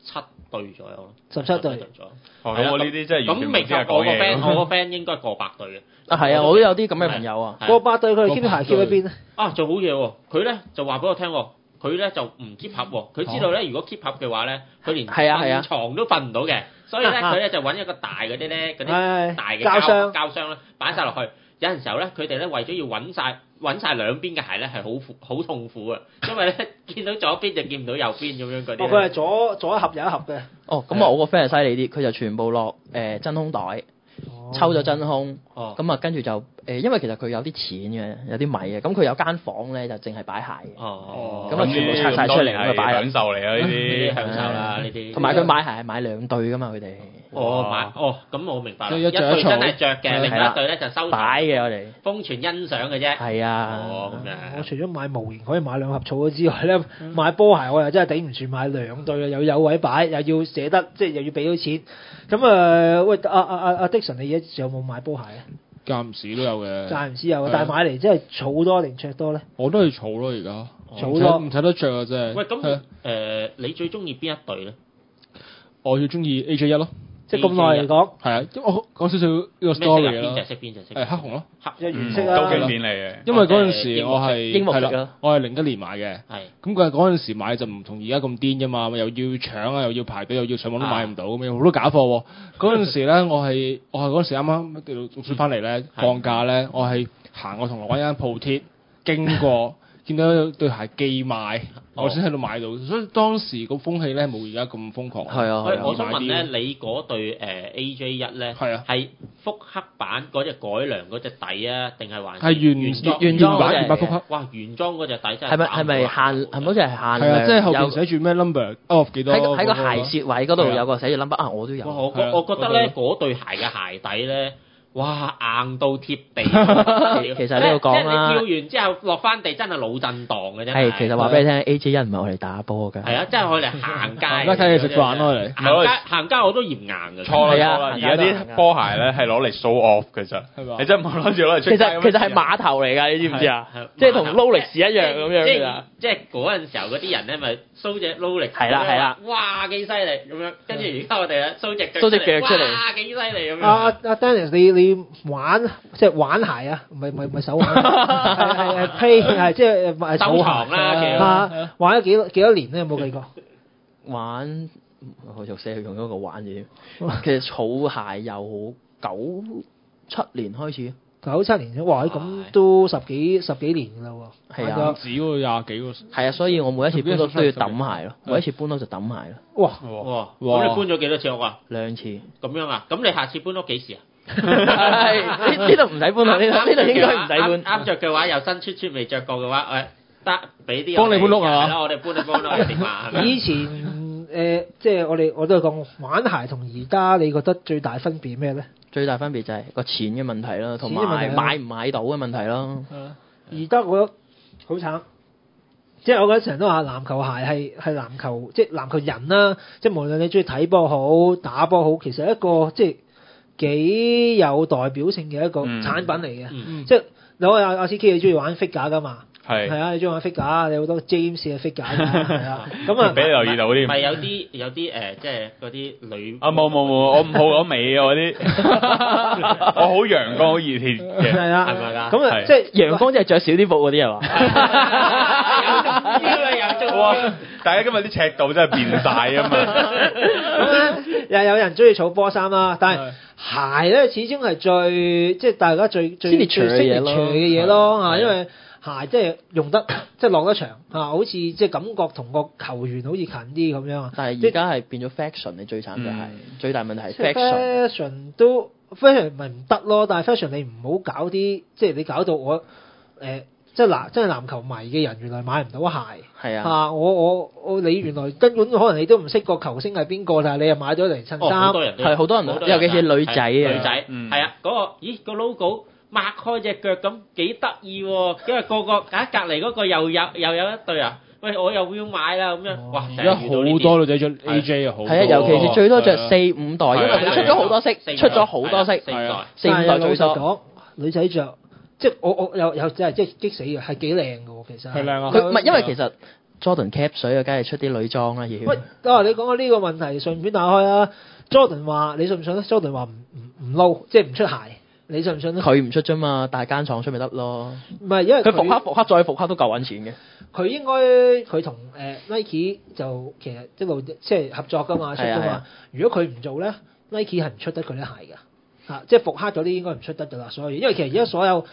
對左右咯 ，17隊左右。 咁我呢啲真係完全唔知係我個講嘢 friend，我個 friend 應該過百隊嘅。 啊係啊，我都有啲咁嘅朋友啊。 過百隊佢哋 keep 啲鞋 keep 喺邊咧？ 啊，做好嘢喎！佢咧就話俾我聽喎，佢咧就唔 keep 盒喎。佢知道咧，如果 keep 盒嘅話咧，佢連瞓床都瞓唔到嘅。所以咧，佢咧就揾一個大嗰啲咧，嗰啲大嘅膠箱咧，擺晒落去。有陣時候咧，佢哋咧為咗要揾晒兩邊嘅鞋咧，係好痛苦啊！因為咧見到左邊就見唔到右邊咁樣嗰啲。 佢係左一盒右一盒嘅。 哦，咁啊，我個 friend 係犀利啲，佢就全部落真空袋，抽咗真空，咁啊跟住就因為其實佢有啲錢嘅，有啲米嘅，咁佢有間房咧就淨係擺鞋嘅。咁啊全部拆晒出嚟咁啊擺。 享受嚟啊！呢啲享受啦，呢啲。 同埋佢買鞋係買2對噶嘛，佢哋。 咁我明白啦。一對真係着嘅，另一對咧就收擺嘅我哋。 封存欣賞嘅啫。 係啊。 咁樣。 我除咗買模型可以買2盒草之外咧，買波鞋我又真係頂唔住買2對啊！又有位擺，又要捨得，即係又要俾到錢。咁喂，阿 Dixon，你而家有冇買波鞋啊？ 間唔時都有嘅。間唔時有， 但係買嚟真係儲多定着多咧？ 我都係儲咯，而家。 儲多唔睇得着啊！真係。 喂，咁你最中意邊一隊咧？ 我最中意 AJ1 咯。 即係咁耐嚟講， 係啊，因為我講少少呢個 story 啦。 邊隻色？ 黑紅咯， 黑原色啦， 都經典嚟嘅。 因為嗰陣時我係係啦， 我係01年買嘅。係。咁佢嗰陣時買就唔同而家咁癲㗎嘛，又要搶啊，又要排隊，又要上網都買唔到咁樣，好多假貨喎。嗰陣時咧，我係嗰陣時啱啱讀書翻嚟咧，放假咧，我係行過銅鑼灣一間鋪貼，經過。見到對鞋寄賣，我先喺度買到，所以當時個風氣咧冇而家咁瘋狂。 係啊， 我想問咧，你嗰對AJ1咧，係複刻版嗰隻改良嗰隻底啊，定係還是原裝版原版複刻？ 哇，原裝嗰隻底真係係咪限？係咪好似係限？ 係啊，即係後邊寫住咩 number of 幾多？ 喺個鞋舌位嗰度有個寫住 number 啊，我都有。 我覺得咧嗰對鞋嘅鞋底咧。哇，硬到貼地！ 其實呢個講啦， 即係你跳完之後落翻地真係腦震盪嘅啫。 係，其實話俾你聽，AJ1唔係我哋打波㗎。 係啊，即係我哋行街。 而家睇你食飯咯，你行街我都嫌硬嘅。 錯啦，而家啲波鞋咧係攞嚟 show off 嘅啫，你真係冇諗住攞嚟出街。 其實係碼頭嚟㗎，你知唔知啊？即係同勞力士一樣咁樣㗎。 即係嗰陣時候嗰啲人咧，咪 show 隻勞力士。 係啦。 哇，幾犀利咁樣！跟住而家我哋咧 show 隻腳出嚟。 哇，幾犀利咁樣。 阿 Dennis，你玩鞋啊？唔係手玩，係 play 係即係收藏啦。 玩咗幾多年咧？有冇計過？ 玩我用咗個玩字。其實儲鞋由97年開始。 97年哇！咁都十幾年㗎啦喎。 係啊， 唔止喎，20幾個。 係啊，所以我每一次搬屋都要揼鞋咯。每一次搬屋就揼鞋咯。 哇！ 咁你搬咗幾多次屋啊 ？2次。 咁樣啊？咁你下次搬屋幾時啊？ 呢度唔使搬啊！呢度應該唔使搬。 啱着嘅話，又新出未着過嘅話，得俾啲幫你搬屋啊！ 係咯，我哋幫你電話。 以前即係我都係講玩鞋同而家，你覺得最大分別咩咧？ 最大分別就係個錢嘅問題啦，同埋買唔買到嘅問題咯。 而家我覺得好慘，即係我覺得成日都話籃球鞋係籃球，即係籃球人啦。即係無論你中意睇波好、打波好，其實一個即係幾有代表性嘅一個產品嚟嘅。即係你話阿 CK 你中意玩 figure 㗎嘛？係啊，你中意玩 figure，你好多 James 嘅 figure 㗎，係啊。咁啊， 俾你留意到啲。 唔係有啲即係嗰啲女。 冇，我唔好講美啊嗰啲。我好陽光、好熱血嘅。 係啊， 係咪㗎？ 咁啊，即係陽光即係着少啲布嗰啲係嘛？ 哇！大家今日啲尺度真係變晒啊嘛。 咁咧又有人中意儲波衫啦，但係鞋咧始終係即係大家最識嚟除嘅嘢咯嚇，因為鞋即係用得即係落得場嚇，好似即係感覺同個球員好似近啲咁樣。 但係而家係變咗 fashion，你最慘就係最大問題係 fashion 都 fashion 咪唔得咯，但係 fashion 你唔好搞啲即係你搞到我即係真係籃球迷嘅人原來買唔到鞋。係啊嚇，我你原來根本可能你都唔識個球星係邊個，但係你又買咗嚟襯衫。 係好多人，尤其是女仔啊。 女仔係啊，個 logo 擘開隻腳咁幾得意喎，因為個隔離嗰個又有一對啊。喂，我又要買啦咁樣。哇！ 而家好多女仔着 AJ 啊，好多。 係啊，尤其是最多着4、5代，因為佢出咗好多色，出咗好多色。4、5代最多。 女仔着。即係我有真係即係激死嘅，係幾靚嘅喎，其實。 係靚啊！ 佢唔係因為其實 Jordan cap 水啊，梗係出啲女裝啦要。 喂，你講下呢個問題，順便打開啊。Jordan 話你信唔信咧 ？Jordan 話唔撈，即係唔出鞋。你信唔信咧？ 佢唔出啫嘛，但係間廠出咪得咯。 唔係，因為佢復刻再復刻都夠揾錢嘅。 佢應該佢同Nike 就其實一路即係合作噶嘛，出噶嘛。如果佢唔做咧 ，Nike 係唔出得佢啲鞋㗎。即係復刻嗰啲應該唔出得㗎啦。所以因為其實而家所有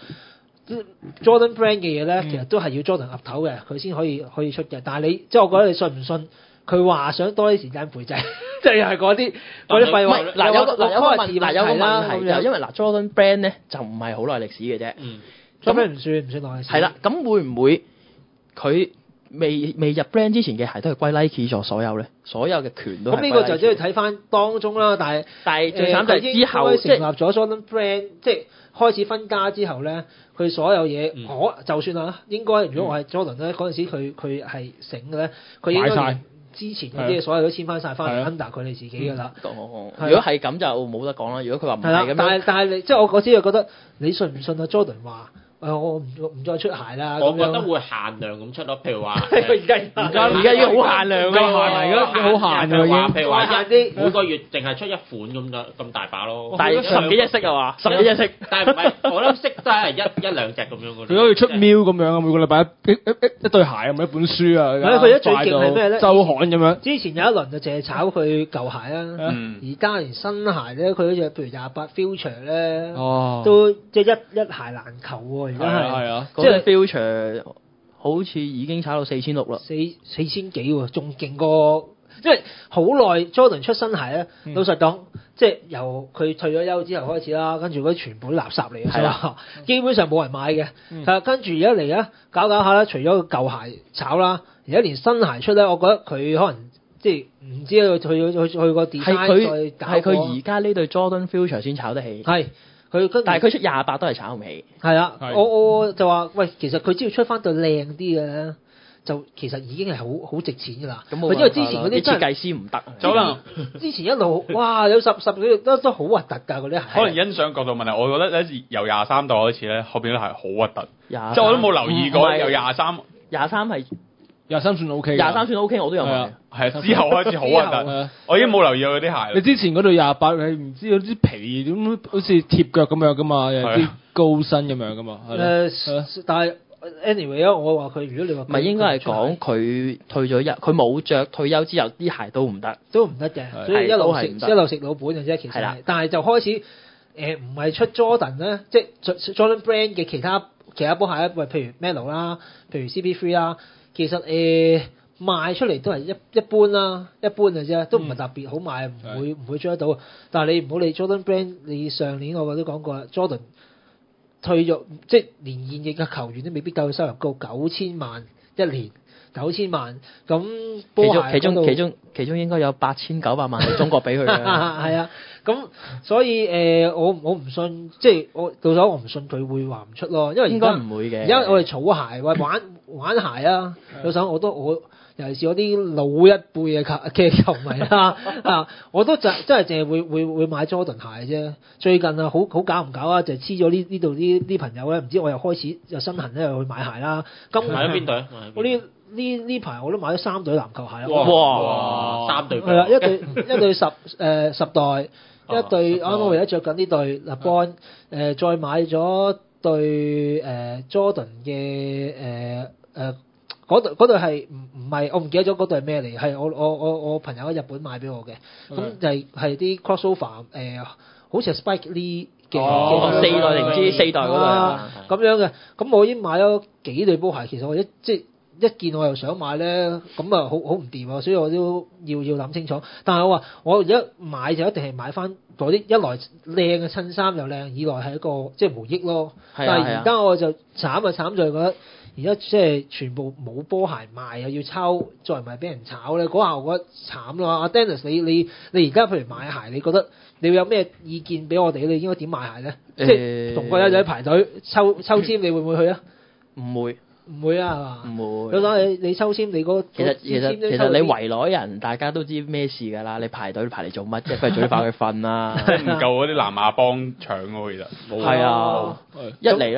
Jordan brand 嘅嘢咧，其實都係要 Jordan 岌頭嘅，佢先可以出嘅。但係即係我覺得你信唔信？佢話想多啲時間陪仔，即係又係嗰啲廢話。 嗱有個問題就因為Jordan brand 咧就唔係好耐歷史嘅啫。 咁唔算耐歷史。 係啦，咁會唔會佢未入 brand 之前嘅鞋都係歸 Nike 做所有咧？所有嘅權都係。咁呢個就只係睇翻當中啦，但係最慘就係之後成立咗 Jordan brand，即係開始分家之後咧，佢所有嘢就算啦，應該如果我係 Jordan 咧，嗰陣時佢係醒嘅咧，佢應該之前嗰啲嘢所有都簽翻晒翻嚟 under 佢哋自己㗎啦。 如果係咁就冇得講啦。如果佢話唔係咁樣， 但係你即係我嗰時就覺得你信唔信啊 Jordan 話？我唔再出鞋啦。 我覺得會限量咁出咯，譬如話而家已經好限量㗎，而家好限㗎已經。 譬如話啲每個月淨係出一款咁大把咯。 但係10幾隻色係嘛？10幾隻色， 但係唔係我諗色都係一兩隻咁樣嘅。 佢好似出 Mill 咁樣啊，每個禮拜一對鞋啊，咪一本書啊。 佢而家最勁係咩咧？ 週刊咁樣。 之前有一輪就淨係炒佢舊鞋啊，而家連新鞋咧，佢嗰隻譬如28 Future 咧，都即係一鞋難求喎。 係啊， 即係 Future 好似已經炒到4600啦 ，4000幾喎，仲勁過，即係好耐 Jordan 出新鞋咧。老實講，即係由佢退咗休之後開始啦，跟住嗰啲全部都垃圾嚟嘅，係啦，基本上冇人買嘅。跟住而家嚟啊，搞下啦，除咗個舊鞋炒啦，而家連新鞋出咧，我覺得佢可能即係唔知去個 design 係佢而家呢對 Jordan Future 先炒得起。 係。 但係佢出28都係炒唔起。 係啊，我就話喂，其實佢只要出翻對靚啲嘅，就其實已經係好值錢㗎啦。因為之前嗰啲設計師唔得， 可能之前一路哇有十幾都好核突㗎嗰啲鞋。 可能欣賞角度問題，我覺得咧由23代開始咧，後邊啲鞋好核突，即係我都冇留意過由23 係。 23算 OK， 23算 OK， 我都有買。 係之後開始好核突，我已經冇留意過嗰啲鞋。 你之前嗰對28，你唔知有啲皮咁，好似貼腳咁樣噶嘛，有啲高身咁樣噶嘛。 但係 anyway 啊，我話佢如果你話唔係應該係講佢退咗休，佢冇着退休之後啲鞋都唔得， 嘅，所以一路食老本嘅啫。其實，但係就開始唔係出 Jordan 咧，即係 Jordan brand 嘅其他波鞋，譬如 Melo 啦，譬如 CP3 啦。其實賣出嚟都係一般啦，一般嘅啫，都唔係特別好賣，唔會追得到。但係你唔好理 Jordan brand，你上年我都講過啦 ，Jordan 退咗，即係連現役嘅球員都未必夠佢收入高，9000萬一年，9000萬咁波鞋其中應該有8900萬係中國俾佢嘅。 係啊，咁所以我唔信，即係到時候我唔信佢會話唔出咯，因為應該唔會嘅。 而家我哋儲鞋玩鞋啊，到時候我尤其是嗰啲老一輩嘅球迷啦我都真係淨係會買 Jordan 鞋啫。最近啊，好搞唔搞啊？就黐咗呢度啲朋友咧，唔知我又開始又身痕咧，又去買鞋啦。 買咗邊隊？ 我呢排我都買咗3隊籃球鞋啦。 哇！3隊係啦，一對10代，一對啱啱而家着緊呢對 LeBron，再買咗對Jordan 嘅嗰對係唔係我唔記得咗嗰對係咩嚟？係我朋友喺日本買俾我嘅，咁就係啲 crossover 好似係 Spike Lee 嘅 4代定唔知4代嗰對咁樣嘅。咁我已經買咗幾對波鞋，其實我一見我又想買咧，咁啊好唔掂啊，所以我都要諗清楚。但係我話我而家買就一定係買翻嗰啲一來靚嘅襯衫又靚，二來係一個即係回憶咯。但係而家我就慘在覺得而家即係全部冇波鞋賣，又要抽，再唔係俾人炒咧，嗰下我覺得慘咯。阿 Dennis 你而家譬如買鞋，你覺得你會有咩意見俾我哋？你應該點買鞋咧？即係同個友仔排隊抽籤，你會唔會去啊？唔會啊，係嘛？唔會。咁你抽籤，你嗰其實你圍內人，大家都知咩事㗎啦。你排隊排嚟做乜啫？不如早啲翻去瞓啦。 即係唔夠嗰啲南亞幫搶喎，其實。 係啊，一嚟啦，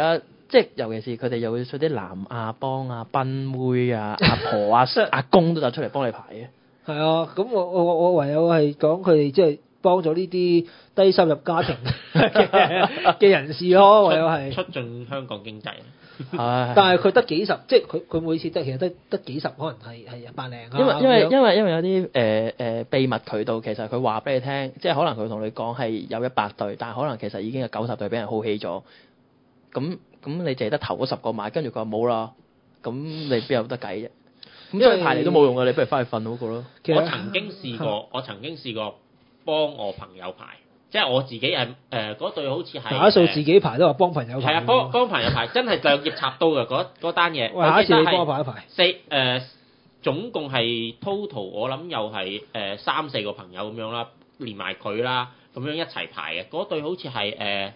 即係尤其是佢哋又會出啲南亞幫啊、賓妹啊、阿婆啊、阿公都走出嚟幫你排嘅。 係啊，咁我唯有係講佢哋即係幫咗呢啲低收入家庭嘅人士咯，唯有係促進香港經濟。 但係佢得幾十，即係佢每次其實得幾十，可能係100零啊。 因為有啲秘密渠道，其實佢話俾你聽，即係可能佢同你講係有100隊，但係可能其實已經有90隊俾人 hold 起咗。咁你淨係得頭嗰10個買，跟住佢話冇啦，咁你邊有得計啫？咁所以排嚟都冇用㗎，你不如翻去瞓好過咯。 我曾經試過幫我朋友排。即係我自己係嗰隊好似係打數自己排都話幫朋友排， 係啊，幫朋友排，真係兩肋插刀嘅嗰單嘢。 喂，下一次你幫我排一排。 總共係 total 我諗又係3-4個朋友咁樣啦，連埋佢啦，咁樣一齊排嘅。嗰隊好似係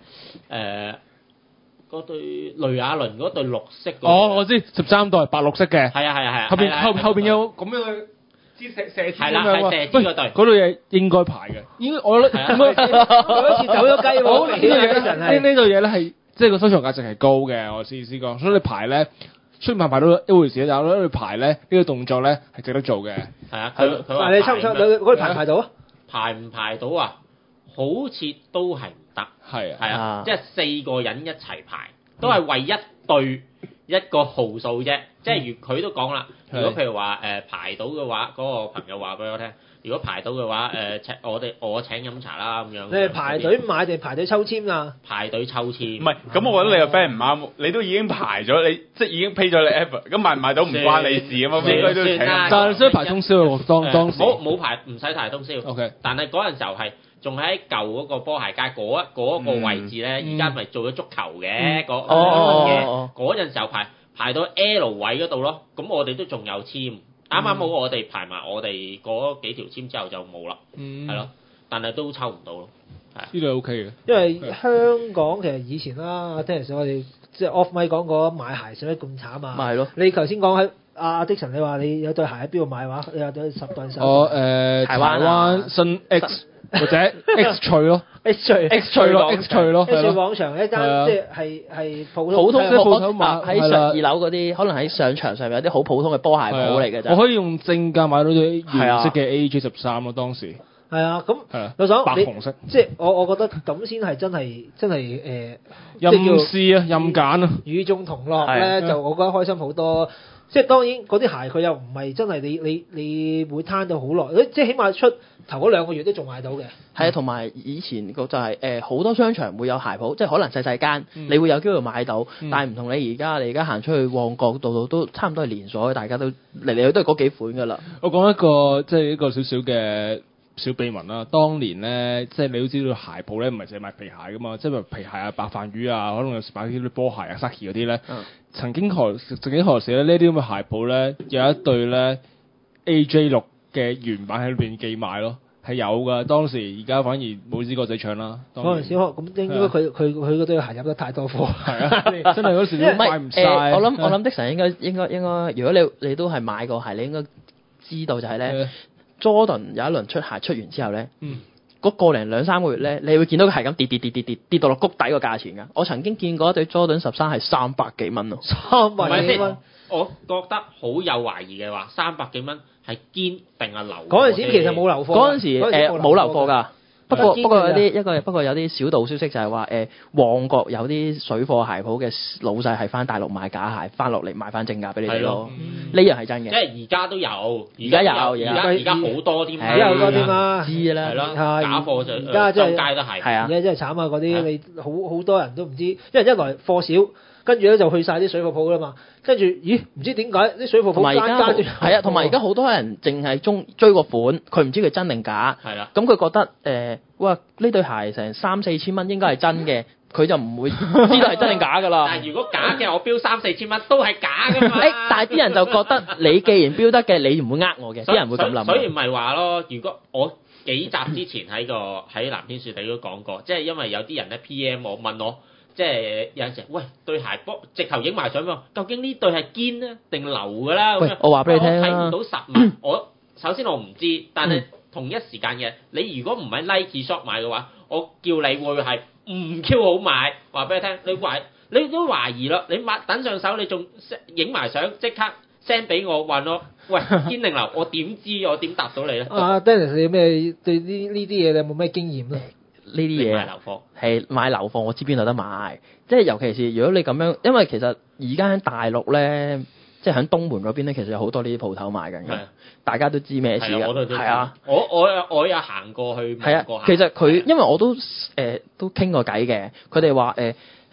嗰隊雷亞倫嗰隊綠色。 哦，我知13隊白綠色嘅。 係啊。 後邊有咁樣嘅。射箭咁樣喎， 射箭嗰隊嗰隊嘢應該排嘅，應該我覺得嗰次走咗雞喎。 呢隊嘢咧係即係個收藏價值係高嘅，我試講，所以你排咧雖然排到一回事，但係我覺得你排咧呢個動作咧係值得做嘅。 係啊，佢話你抽唔抽？嗰隊排到啊？ 排唔排到啊？好似都係唔得。係啊，即係4個人一齊排，都係為一隊一個號數啫。即係如佢都講啦，如果譬如話排到嘅話，嗰個朋友話俾我聽，如果排到嘅話我請飲茶啦咁樣。你係排隊買定排隊抽籤啊？ 排隊抽籤。 唔係，咁我覺得你個 friend 唔啱，你都已經排咗，你即係已經 pay 咗你 effort，咁買唔買到唔關你事啊嘛，應該都請。 但係需要排通宵喎，當時。 冇排，唔使排通宵。 OK。 但係嗰陣時候係仲喺舊嗰個波鞋街嗰個位置咧，而家咪做咗足球嘅嗰陣時候排到 L 位嗰度咯，咁我哋都仲有簽，啱啱好我哋排埋我哋嗰幾條簽之後就冇啦，係咯，但係都抽唔到咯，係。 呢度 OK 嘅， 因為香港其實以前啦，阿 Dennis 我哋即係 off mic 講過買鞋使乜咁慘啊？ 咪係咯， 你頭先講喺阿 Dixon，你話你有對鞋喺邊度買話？你有對10對手。 台灣新 X 或者 X 脆咯。X 脆咯，X 廣場一間即係普通鋪頭買喺上2樓嗰啲，可能喺上場上面有啲好普通嘅波鞋鋪嚟嘅啫。 我可以用正價買到對原色嘅 AJ13咯，當時。 係啊，咁老實講， 白紅色， 即係我覺得咁先係真係任試啊，任揀啊， 與眾同樂咧，就我覺得開心好多。即係當然嗰啲鞋佢又唔係真係你會攤到好耐，即係起碼出頭嗰2個月都仲買到嘅。 係啊，同埋以前個就係好多商場會有鞋鋪，即係可能細間，你會有機會買到，但係唔同你而家行出去旺角度都差唔多係連鎖，大家都嚟去都係嗰幾款㗎啦。 我講一個即係一個少少嘅小秘聞啦。當年咧，即係你都知道鞋鋪咧唔係淨係賣皮鞋噶嘛，即係皮鞋啊、白飯魚啊，可能有時買啲波鞋啊、Saki 嗰啲咧。曾經何時咧，呢啲咁嘅鞋鋪咧有一對咧 AJ6嘅原版喺裏邊寄賣咯，係有㗎。當時而家反而冇知個仔搶啦。 嗰陣時咁應該佢嗰對鞋入得太多貨。係啊，真係嗰時都買唔晒。 我諗Dixon應該，如果你都係買過鞋，你應該知道就係咧。Jordan 有一輪出鞋出完之後咧，嗰個零2-3個月咧，你會見到佢係咁跌到落谷底個價錢㗎。我曾經見過一對 Jordan 13係300幾蚊咯 ，300幾蚊。 我覺得好有懷疑嘅話，300幾蚊係堅定係流？ 嗰陣時其實冇流貨。 嗰陣時冇流貨㗎。不過有啲小道消息就係話旺角有啲水貨鞋鋪嘅老細係翻大陸買假鞋，翻落嚟賣翻正價俾你哋咯。呢樣係真嘅。 即係而家都有， 而家好多添， 而家好多添啊！ 知啦， 係咯，假貨就而家真係街都係。 係啊， 而家真係慘啊！嗰啲你好多人都唔知，因為一來貨少，跟住咧就去晒啲水貨鋪啦嘛。跟住唔知點解啲水貨鋪加住係啊，同埋而家好多人淨係追個款，佢唔知佢真定假。 係啦， 咁佢覺得哇呢對鞋成3-4千蚊應該係真嘅，佢就唔會知道係真定假㗎啦。 但係如果假嘅，我標3-4千蚊都係假㗎嘛。 但係啲人就覺得你既然標得嘅，你唔會呃我嘅，啲人會咁諗。 所以唔係話咯，如果我幾集之前喺藍天雪地都講過，即係因為有啲人咧 PM 我問我。即係有陣時，喂對鞋波直頭影埋相喎，究竟呢對係堅啊定流㗎啦？咁樣我話俾你聽啦， 睇唔到實物。首先我唔知，但係同一時間嘅，你如果唔喺 Nike Shop 買嘅話，我叫你會係唔 Q 好買。話俾你聽，你話你都懷疑咯，你等上手，你仲影埋相，即刻 send 俾我，問我喂堅定流，我點知我點答到你咧？ Dennis 你有咩對呢啲嘢你有冇咩經驗咧？ 呢啲嘢買流貨係買流貨，我知邊度得買。即係尤其是如果你咁樣，因為其實而家喺大陸咧，即係喺東門嗰邊咧，其實有好多呢啲鋪頭賣緊嘅，大家都知咩事㗎。係啊， 我有行過去望過下。 其實佢因為我都都傾過偈嘅，佢哋話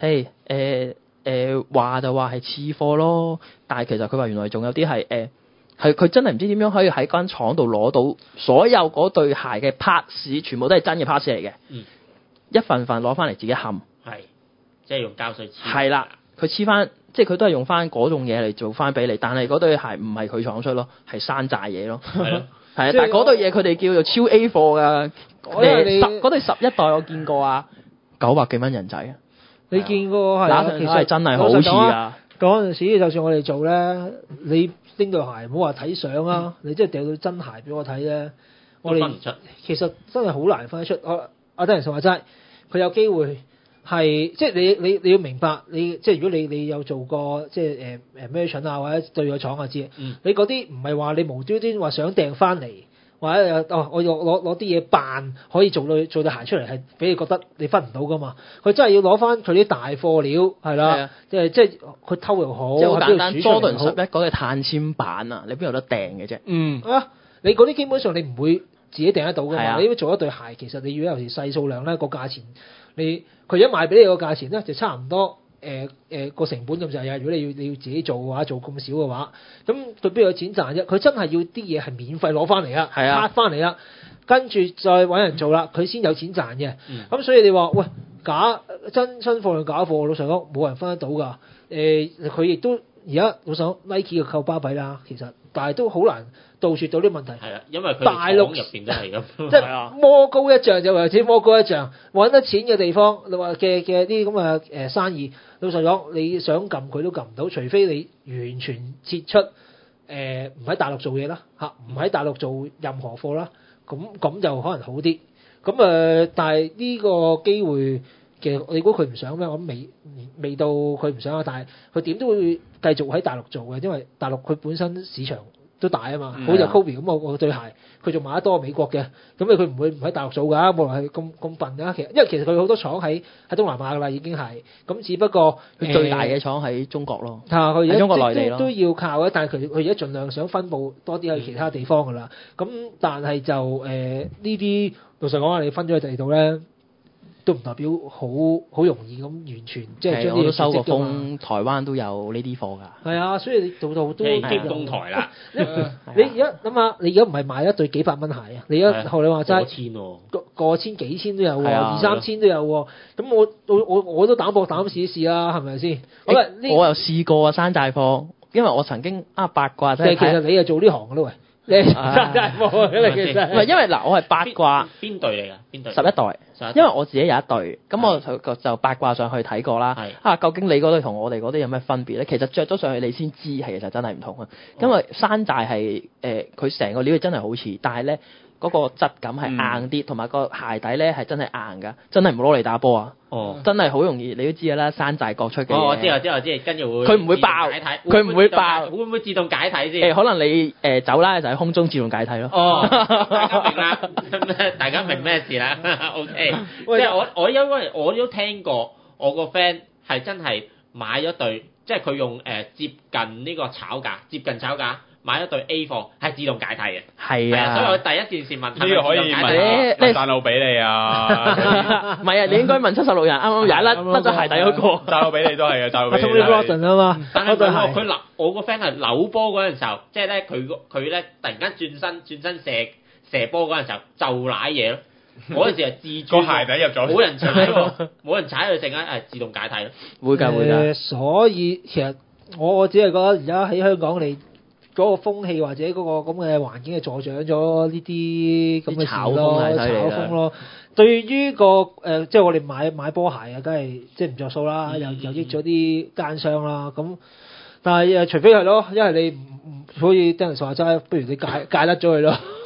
話就話係次貨咯，但係其實佢話原來仲有啲係佢真係唔知點樣可以喺間廠度攞到所有嗰對鞋嘅 parts， 全部都係真嘅 parts 嚟嘅。一份份攞翻嚟自己冚。 係，即係用膠水黐。 係啦，佢黐翻，即係佢都係用翻嗰種嘢嚟做翻俾你，但係嗰對鞋唔係佢廠出咯，係山寨嘢咯。係咯。係啊，但係嗰對嘢佢哋叫做超 A 貨㗎。嗰對11代我見過啊，900幾蚊人仔啊。 你見過係？ 其實係真係好似啊！ 嗰陣時，就算我哋做咧，你拎對鞋唔好話睇相啊，你真係掉到真鞋俾我睇咧，我哋其實真係好難分得出。阿德仁話齋，佢有機會係即係你要明白，你即係如果你有做過即係merchant 啊或者對個廠啊知，你嗰啲唔係話你無端端話想訂翻嚟。或者我攞啲嘢扮可以做對鞋出嚟，係俾你覺得你分唔到噶嘛？佢真係要攞翻佢啲大貨料，係啦，即係佢偷又好， 即係好簡單。Jordan 11嗰個碳纖板啊，你邊有得訂嘅啫？ 你嗰啲基本上你唔會自己訂得到噶嘛？你要做一對鞋，其實你如果有時細數量咧，個價錢佢一賣俾你個價錢咧，就差唔多。個成本咁就係，如果你要自己做嘅話，做咁少嘅話，咁佢邊有錢賺啫？佢真係要啲嘢係免費攞翻嚟啊，拍翻嚟啦，跟住再揾人做啦，佢先有錢賺嘅。咁所以你話喂，真貨定假貨，老實講冇人分得到㗎。佢亦都而家老實講 Nike 嘅夠巴閉啦，其實，但係都好難杜絕到啲問題。 係啦，因為佢大陸入邊都係咁， 即係魔高一丈就為之魔高一丈，揾得錢嘅地方，你話嘅啲咁嘅生意，老實講，你想撳佢都撳唔到，除非你完全撤出唔喺大陸做嘢啦，唔喺大陸做任何貨啦，咁就可能好啲。咁但係呢個機會。其實你估佢唔想咩？我未到佢唔想啊，但係佢點都會繼續喺大陸做嘅，因為大陸佢本身市場都大啊嘛。好似 Kobe 咁，我對鞋佢仲賣得多美國嘅，咁佢唔會唔喺大陸做㗎，冇話係咁笨㗎。因為其實佢好多廠喺東南亞㗎啦，已經係咁，只不過佢最大嘅廠喺中國咯， 佢喺中國內地咯， 都要靠嘅。但係佢而家盡量想分佈多啲去其他地方㗎啦。咁但係就呢啲老實講話，你分咗去第二度咧。都唔代表好容易咁完全即係將啲嘢收個風， 台灣都有呢啲貨㗎。 係啊，所以你到都激攻台啦。 你而家諗下，你而家唔係買一對幾百蚊鞋啊？你而家學你話齋，過千幾千都有喎，2、3千都有喎。咁我都膽搏膽試一試啦，係咪先？ 我又試過啊，山寨貨，因為我曾經八卦即係其實你係做呢行㗎啦喂。山寨貨嘅其實唔係因為嗱，我係八卦邊隊嚟㗎？邊隊 ？11代，因為我自己有一對，咁我就八卦上去睇過啦。究竟你嗰對同我哋嗰啲有咩分別咧？其實着咗上去你先知係其實真係唔同啊。因為山寨係佢成個料真係好似，但係咧嗰個質感係硬啲，同埋個鞋底咧係真係硬㗎，真係唔好攞嚟打波啊！真係好容易，你都知㗎啦，山寨各出嘅。 我知，跟住佢唔會爆，佢唔會爆， 會唔會自動解體先？ 可能你走啦，就喺空中自動解體咯。 大家明啦，大家明咩事啦？OK，即係我因為我都聽過，我個 friend 係真係買咗對，即係佢用接近呢個炒價。買一對 A 貨係自動解體嘅，係啊，所以我第一件事問呢個可以問大佬俾你啊， 唔係啊，你應該問76人啱啱踩甩咗鞋底嗰個， 大佬俾你都係啊，大佬俾你。 Tony Brodson 啊嘛， 但係佢我個 friend 係扭波嗰陣時候，即係咧佢咧突然間轉身射波嗰陣時候就舐嘢咯，嗰陣時係自主個鞋底入咗， 冇人踩佢，陣間係自動解體咯， 會㗎。 所以其實我只係覺得而家喺香港你。嗰個風氣或者嗰個咁嘅環境係助長咗呢啲咁嘅事咯，炒風咯。對於個即係我哋買波鞋啊，梗係即係唔着數啦，又益咗啲奸商啦。咁但係除非係咯，因為你唔好似 Dennis 話齋，不如你戒甩咗佢咯。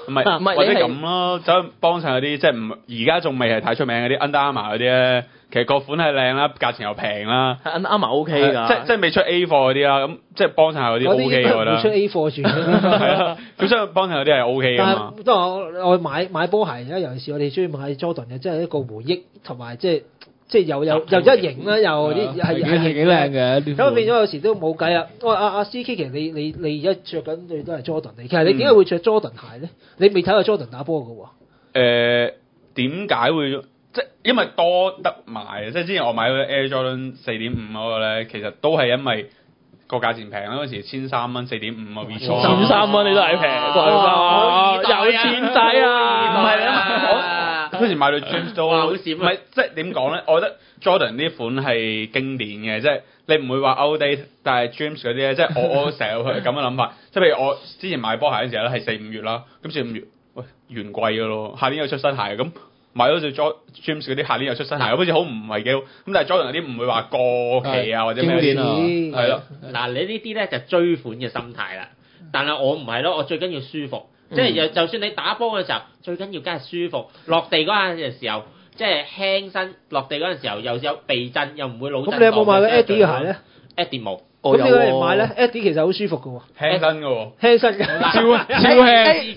唔係或者咁咯，走去幫襯嗰啲即係唔而家仲未係太出名嗰啲 Under Armour 嗰啲咧，其實個款係靚啦，價錢又平啦。 Under Armour OK 㗎， 即係未出 A 貨嗰啲啦，咁即係幫襯下嗰啲 OK 我覺得。 未出 A 貨住。係啊，咁所以幫襯嗰啲係 OK 㗎嘛。 但係我買波鞋咧，尤其是我哋中意買 Jordan 嘅，即係一個回憶同埋即係又一型啦，又啲係幾靚嘅。 咁變咗有時都冇計啊！我話阿 CK 其實你而家着緊對都係 Jordan 嚟，其實你點解會着 Jordan 鞋咧？你未睇過 Jordan 打波㗎喎？ 點解會即係因為多得買，即係之前我買嗰 Air Jordan 4.5嗰個咧，其實都係因為個價錢平啦，嗰時1,300蚊4.5個 V 數 ，1,300蚊你都係平，有錢仔啊！ 唔係啊，嗰時買對 James 都唔係即係點講咧？我覺得 Jordan 呢款係經典嘅，即係你唔會話 outdate，但係 James 嗰啲咧，即係我成日去咁嘅諗法，即係譬如我之前買波鞋嗰陣時咧係4-5月啦，咁4-5月喂完季㗎咯，下年又出新鞋咁。買咗對 James 嗰啲下年又出新鞋，好似好唔係幾好。咁但係 Jordan 嗰啲唔會話過期啊或者咩經典啊， 係咯。 嗱你呢啲咧就追款嘅心態啦，但係我唔係咯，我最緊要舒服。即係就算你打波嘅時候，最緊要梗係舒服。落地嗰陣嘅時候，即係輕身落地嗰陣時候又有避震，又唔會老震。 咁你有冇買過 Eddie 嘅鞋咧 ？Eddie 冇。 咁點解你買咧 ？Eddie 其實好舒服嘅喎， 輕身嘅喎， 輕身嘅， 超輕。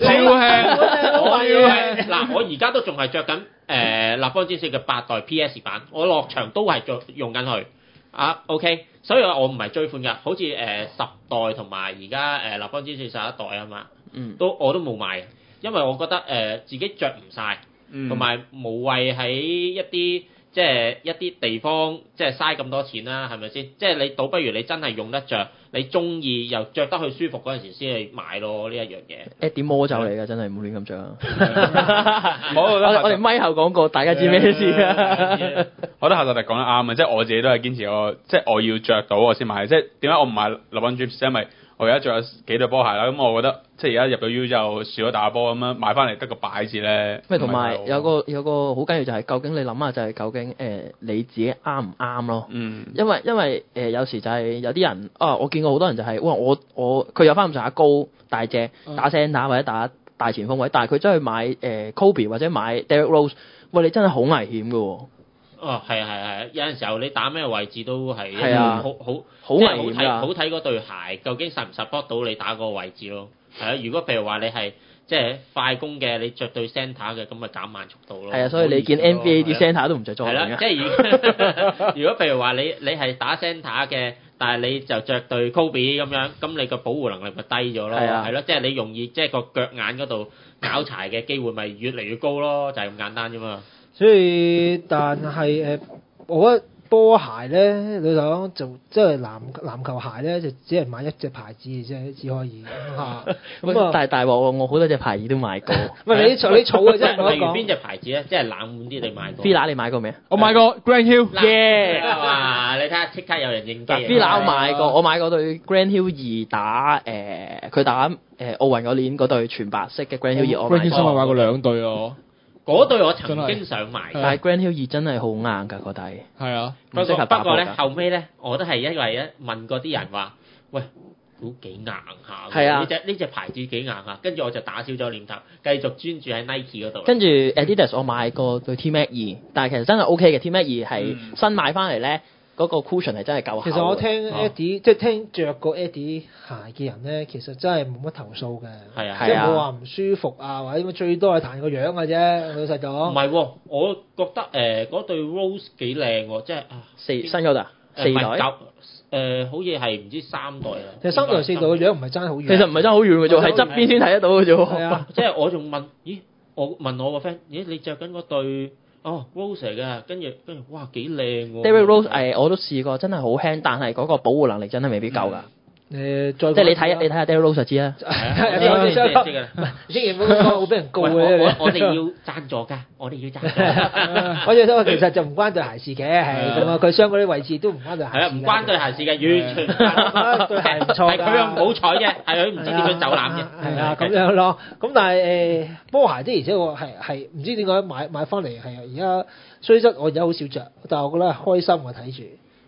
嗱，我而家都仲係着緊立方戰士嘅8代 PS 版，我落場都係用緊佢。OK， 所以我唔係追款㗎，好似10代同埋而家立方戰士11代啊嘛，我都冇買，因為我覺得自己着唔晒，同埋無謂喺一啲。即係一啲地方，即係嘥咁多錢啦，係咪先？即係你倒不如你真係用得着，你中意又着得去舒服嗰陣時先去買咯，呢一樣嘢。 啲魔咒嚟㗎，真係唔好亂咁着啊！ 我哋咪後講過，大家知咩事啊？ 我覺得夏薩特講得啱啊！即係我自己都係堅持我，即係我要着到我先買。即係點解我唔買 LeBron James？因為我而家着咗幾對波鞋啦，咁我覺得即係而家入到 U 就少咗打波咁樣，買翻嚟得個擺字咧。 同埋有個好緊要就係究竟你諗下就係究竟你自己啱唔啱咯？因為有時就係有啲人我見過好多人就係我佢有翻咁上下高大隻打 center 或者打大前鋒位，但係佢真係買Kobe 或者買 Derrick Rose， 喂你真係好危險㗎喎！ 係啊，有陣時候你打咩位置都係好危險㗎， 好睇嗰對鞋究竟 support 到你打嗰個位置咯。係啊，如果譬如話你係即係快攻嘅，你着對 center 嘅，咁咪減慢速度咯。係啊，所以你見 NBA 啲 center 都唔着裝嘅。係啦， 即係如果譬如話你係打 center 嘅，但係你就着對 Kobe 咁樣，咁你個保護能力咪低咗咯。係咯，即係你容易即係個腳眼嗰度拗柴嘅機會咪越嚟越高咯，就係咁簡單啫嘛。 所以，但係我覺得波鞋咧，你講就即係籃球鞋咧，就只係買一隻牌子嘅啫，只可以嚇。 咁但係大鑊喎，我好多隻牌子都買過。 唔係你儲嘅啫，我講。例如邊隻牌子咧？即係冷門啲你買過。 Fila 你買過未啊？ 我買過 Grant Hill。 哇！你睇下即刻有人應機。 Fila 買過，我買過對 Grant Hill 2打佢打奧運嗰年嗰對全白色嘅 Grant Hill 2，我買過。 Grant Hill 我買過2對啊。 嗰對我曾經想買， 但係 Grant Hill 2真係好硬㗎個底。 係啊， 唔適合打波㗎。 不過咧後尾咧，我都係因為咧問過啲人話，喂，都幾硬下。係啊，呢隻牌子幾硬下，跟住我就打消咗念頭，繼續專注喺 Nike 嗰度。 跟住 Adidas 我買過對 T-Mac 2，但係其實真係 OK 嘅。T-Mac 2係新買翻嚟咧。嗰個 cushion 係真係夠厚。 其實我聽 Eddie，即係聽着過 Eddie 鞋嘅人咧，其實真係冇乜投訴嘅。 係啊， 即係冇話唔舒服啊，或者點樣，最多係彈個樣嘅啫。老實講。 唔係喎，我覺得嗰對 Rose 幾靚喎，即係新嗰代4代。 好似係唔知3代啦。 其實3代4代個樣唔係爭好遠。 其實唔係爭好遠嘅啫，喺側邊先睇得到嘅啫。係啊， 即係我仲問，我問我個 friend，你着緊嗰對？Rose 嚟嘅，跟住，哇，幾靚喎 ！Derrick Rose 我都試過，真係好輕，但係嗰個保護能力真係未必夠㗎。 即係你睇下 Derrick Rose 就知啦。 有啲知㗎。 千祈唔好講，好俾人告嘅。 我哋要贊助㗎，我哋要贊助。 我哋都其實就唔關對鞋事嘅，係咁啊。佢傷嗰啲位置都唔關對鞋事。係啊， 唔關對鞋事嘅，完全對鞋唔錯㗎。係佢又唔好彩啫，係佢唔知點樣走攬啫。係啊，咁樣咯。咁但係波鞋的而且確係唔知點解買翻嚟係而家雖則我而家好少着，但係我覺得係開心我睇住。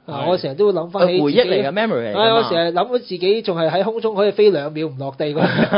我成日都會諗翻起回憶嚟嘅 memory 嚟㗎嘛。 我成日諗到自己仲係喺空中可以飛2秒唔落地嗰陣。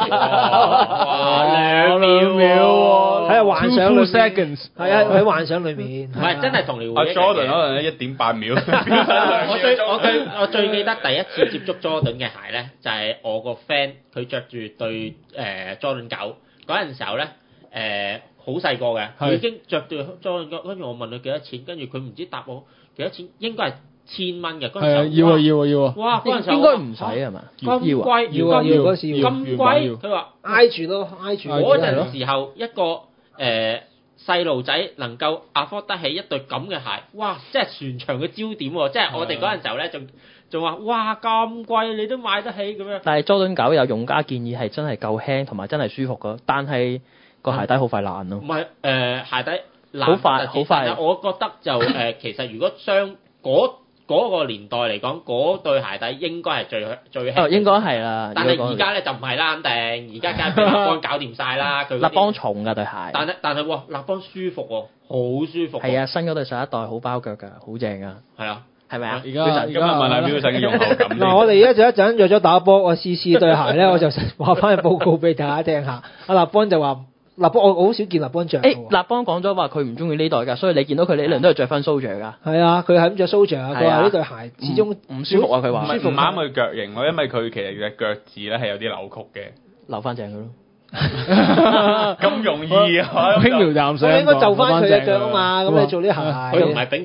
2秒喎， 喺幻想裏 seconds， 係啊，喺幻想裏面。 唔係真係同你阿回憶。 Jordan 可能1.8秒。 我最記得第一次接觸 Jordan 嘅鞋咧，就係我個 friend 佢着住對Jordan 9嗰陣時候咧，好細個嘅，佢已經着對 Jordan 9，跟住我問佢幾多錢，跟住佢唔知答我幾多錢，應該係1000蚊嘅嗰陣時候。 要啊！ 哇！嗰陣時候應該唔使係嘛？ 咁貴要嗰時要咁貴，佢話挨住咯，挨住。 嗰陣時候一個細路仔能夠 afford 得起一對咁嘅鞋，哇！即係全場嘅焦點喎，即係我哋嗰陣時候咧仲話哇咁貴你都買得起咁樣。 但係 Jordan 9有用家建議係真係夠輕同埋真係舒服㗎，但係個鞋底好快爛咯。 唔係鞋底爛好快， 但係我覺得就其實如果嗰個年代嚟講，嗰對鞋底應該係最輕。 應該係啦。 但係而家咧就唔係啦，肯定而家梗係俾立邦搞掂晒啦。佢立邦重㗎對鞋。 但係喎，立邦舒服喎，好舒服。 係啊，新嗰對11代好包腳㗎，好正㗎。 係啊。 係咪啊？ 而家今日問下 Wilson 嘅用後感。 嗱，我哋一陣約咗打波，我試對鞋咧，我就話翻去報告俾大家聽下。阿立邦就話。立邦我好少見立邦着。 立邦講咗話佢唔中意呢代㗎，所以你見到佢呢輪都係着翻 Soldier 㗎。 係啊，佢係咁着 Soldier 啊。佢話呢對鞋始終唔舒服啊。佢話唔啱佢腳型咯，因為佢其實隻腳趾咧係有啲扭曲嘅。 留翻正佢咯。 咁容易啊！ 輕描淡寫。 你應該就翻佢隻腳啊嘛，咁你做啲鞋。 佢唔係扁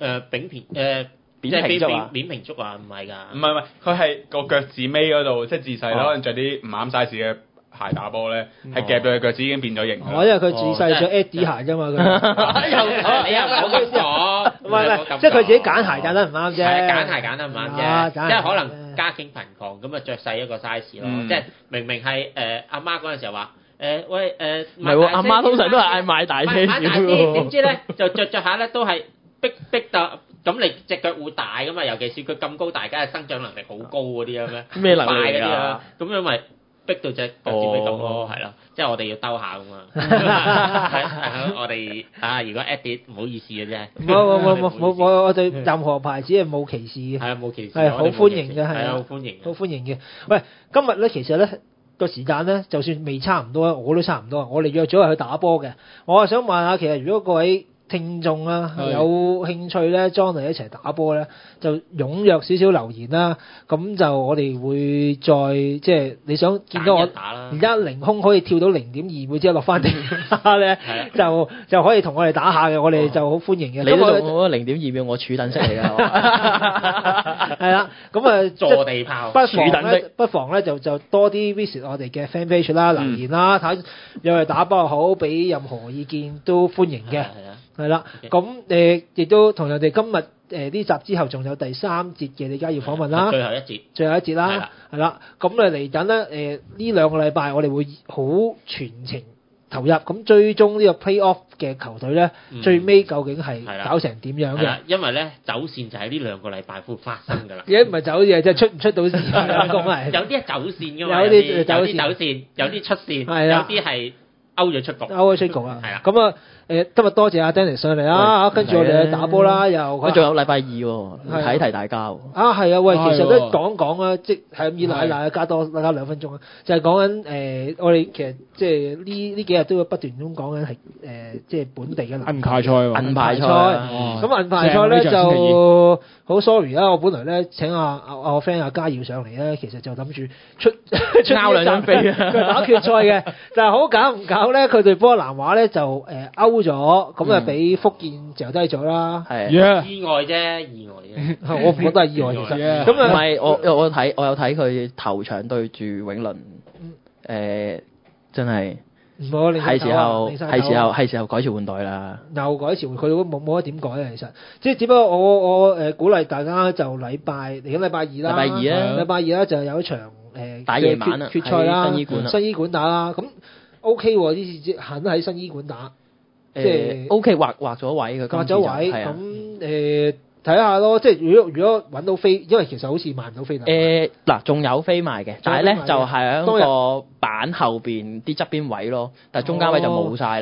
平足啊，唔係㗎。 唔係，佢係個腳趾尾嗰度，即係自細可能着啲唔啱 size 嘅鞋打波咧，係夾到佢腳趾已經變咗形。 因為佢自細着 Eddie 鞋啫嘛。 你又唔好咁講。 唔係，即係佢自己揀鞋揀得唔啱啫。 揀鞋揀得唔啱啫，即係可能家境貧窮咁啊，着細一個 size 咯。即係明明係阿媽嗰陣時候話喂唔係喎，阿媽通常都係嗌買大些少喎。 點知咧就着下咧都係逼到。咁你隻腳會大噶嘛？尤其是佢咁高大，梗係生長能力好高嗰啲咁樣， 咩能力啊？ 咁樣咪逼到隻腳趾尾咁咯，係咯。即係我哋要兜下噶嘛。我哋如果 edit 唔好意思嘅啫。 冇，我對任何牌子係冇歧視嘅。 係啊，冇歧視。 係好歡迎嘅，係啊，好歡迎。 好歡迎嘅。喂，今日咧其實咧個時間咧，就算未差唔多，我都差唔多。我哋約咗係去打波嘅。我係想問下，其實如果各位聽眾啦，有興趣咧，John 嚟一齊打波咧，就踴躍少少留言啦。咁就我哋會再即係你想見到我而家凌空可以跳到0.2秒之後落翻地咧，就可以同我哋打下嘅，我哋就好歡迎嘅。 你都用0.2秒，我柱躉式嚟㗎。 係啦，咁啊坐地炮， 不妨咧就多啲 visit 我哋嘅 fan page 啦，留言啦，睇有係打波又好，俾任何意見都歡迎嘅。係啦，咁亦都同樣地，今日呢集之後仲有第3節嘅李家耀訪問啦， 最後一節啦，係啦，咁嚟緊咧呢2個禮拜我哋會好全程投入，咁最終呢個 playoff 嘅球隊咧，最尾究竟係搞成點樣嘅？ 因為咧走線就喺呢2個禮拜會發生㗎啦。 而家唔係走線，即係出唔出到線咁係。 有啲係走線㗎嘛， 有啲走線，有啲出線，有啲係勾咗出局。 啊，係啦，咁啊。今日多謝阿 Dennis 上嚟啦，跟住我哋去打波啦，又佢仲有禮拜2喎，提大家喎。 係啊，喂，其實都講講啦，即係咁以奶加2分鐘啊，就係講緊我哋其實即係呢幾日都會不斷咁講緊係即係本地嘅銀牌賽喎， 銀牌賽。咁銀牌賽咧就好 sorry 啦，我本來咧請阿 friend 阿嘉耀上嚟咧，其實就諗住出拗2張飛佢打決賽嘅，但係好搞唔搞咧？佢對波蘭話咧就勾咗，咁啊俾福建嚼低咗啦。 係意外啫。 我唔覺得係意外，其實咁唔係我有睇佢頭場對住永倫，真係係時候改朝換代啦。 又改朝換，佢都冇得點改啊！其實即係只不過我鼓勵大家就嚟緊禮拜2啦，禮拜2啦就有一場打夜晚決賽啦，新醫館打啦，咁 OK 喎，呢次肯喺新醫館打。即係 OK 劃咗位嘅， 劃咗位咁睇下咯。即係如果揾到飛，因為其實好似買唔到飛嗱，仲有飛賣嘅，但係咧就係喺個板後邊啲側邊位咯，但係中間位就冇晒啦。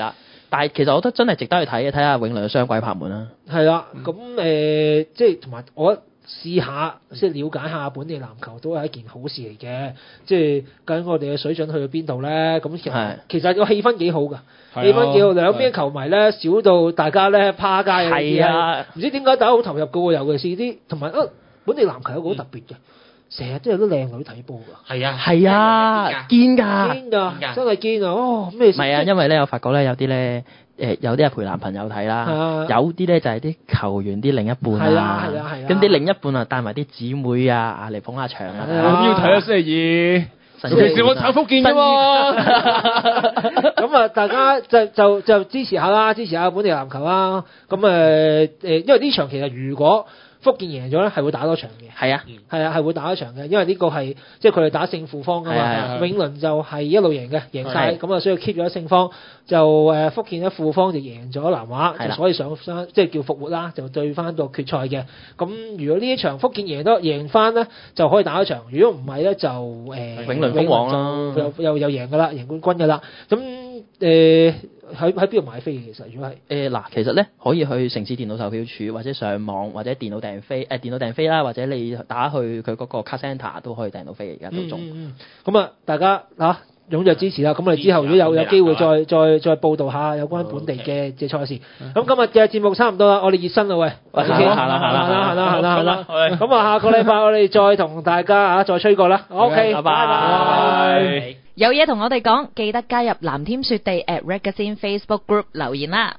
但係其實我覺得真係值得去睇嘅，睇下永倫嘅雙鬼拍門啦。 係啦，咁即係同埋我試下即係了解下本地籃球都係一件好事嚟嘅，即係究竟我哋嘅水準去到邊度咧？咁其實個氣氛幾好㗎，氣氛幾好，兩邊球迷咧少到大家咧趴街嗰啲啊，唔知點解大家好投入㗎喎，尤其是啲同埋本地籃球有個好特別嘅。成日都有啲靚女睇波㗎， 係啊，堅㗎， 真係堅啊！哦，咩？ 唔係啊，因為咧我發覺咧有啲咧有啲係陪男朋友睇啦，有啲咧就係啲球員啲另一半啊，咁啲另一半啊帶埋啲姊妹啊嚟捧下場啊， 咁要睇啊星期二，尤其是我炒福建㗎喎， 咁啊大家就支持下啦，支持下本地籃球啦，咁因為呢場其實如果福建贏咗咧，係會打多場嘅。 係啊， 係會打多場嘅，因為呢個係即係佢哋打勝負方㗎嘛。永倫就係一路贏嘅，贏曬，咁啊所以 keep 咗勝方。就福建咧負方就贏咗南華，就所以上即係叫復活啦，就對翻到決賽嘅。咁如果呢一場福建贏翻咧，就可以打一場；如果唔係咧，就永倫封王啦， 又贏㗎啦，贏冠軍㗎啦。咁喺邊度買飛嘅？其實如果係嗱，其實咧可以去城市電腦售票處，或者上網，或者電腦訂飛，電腦訂飛啦，或者你打去佢嗰個 Card Centre 都可以訂到飛，而家都仲。 咁啊，大家踴躍支持啦！咁我哋之後如果有機會再報導下有關本地嘅賽事。咁今日嘅節目差唔多啦，我哋熱身啦喂，行啦。咁啊，下個禮拜我哋再同大家再吹過啦。OK，拜拜。 有嘢同我哋講，記得加入藍天雪地@Ragazine Facebook Group 留言啦。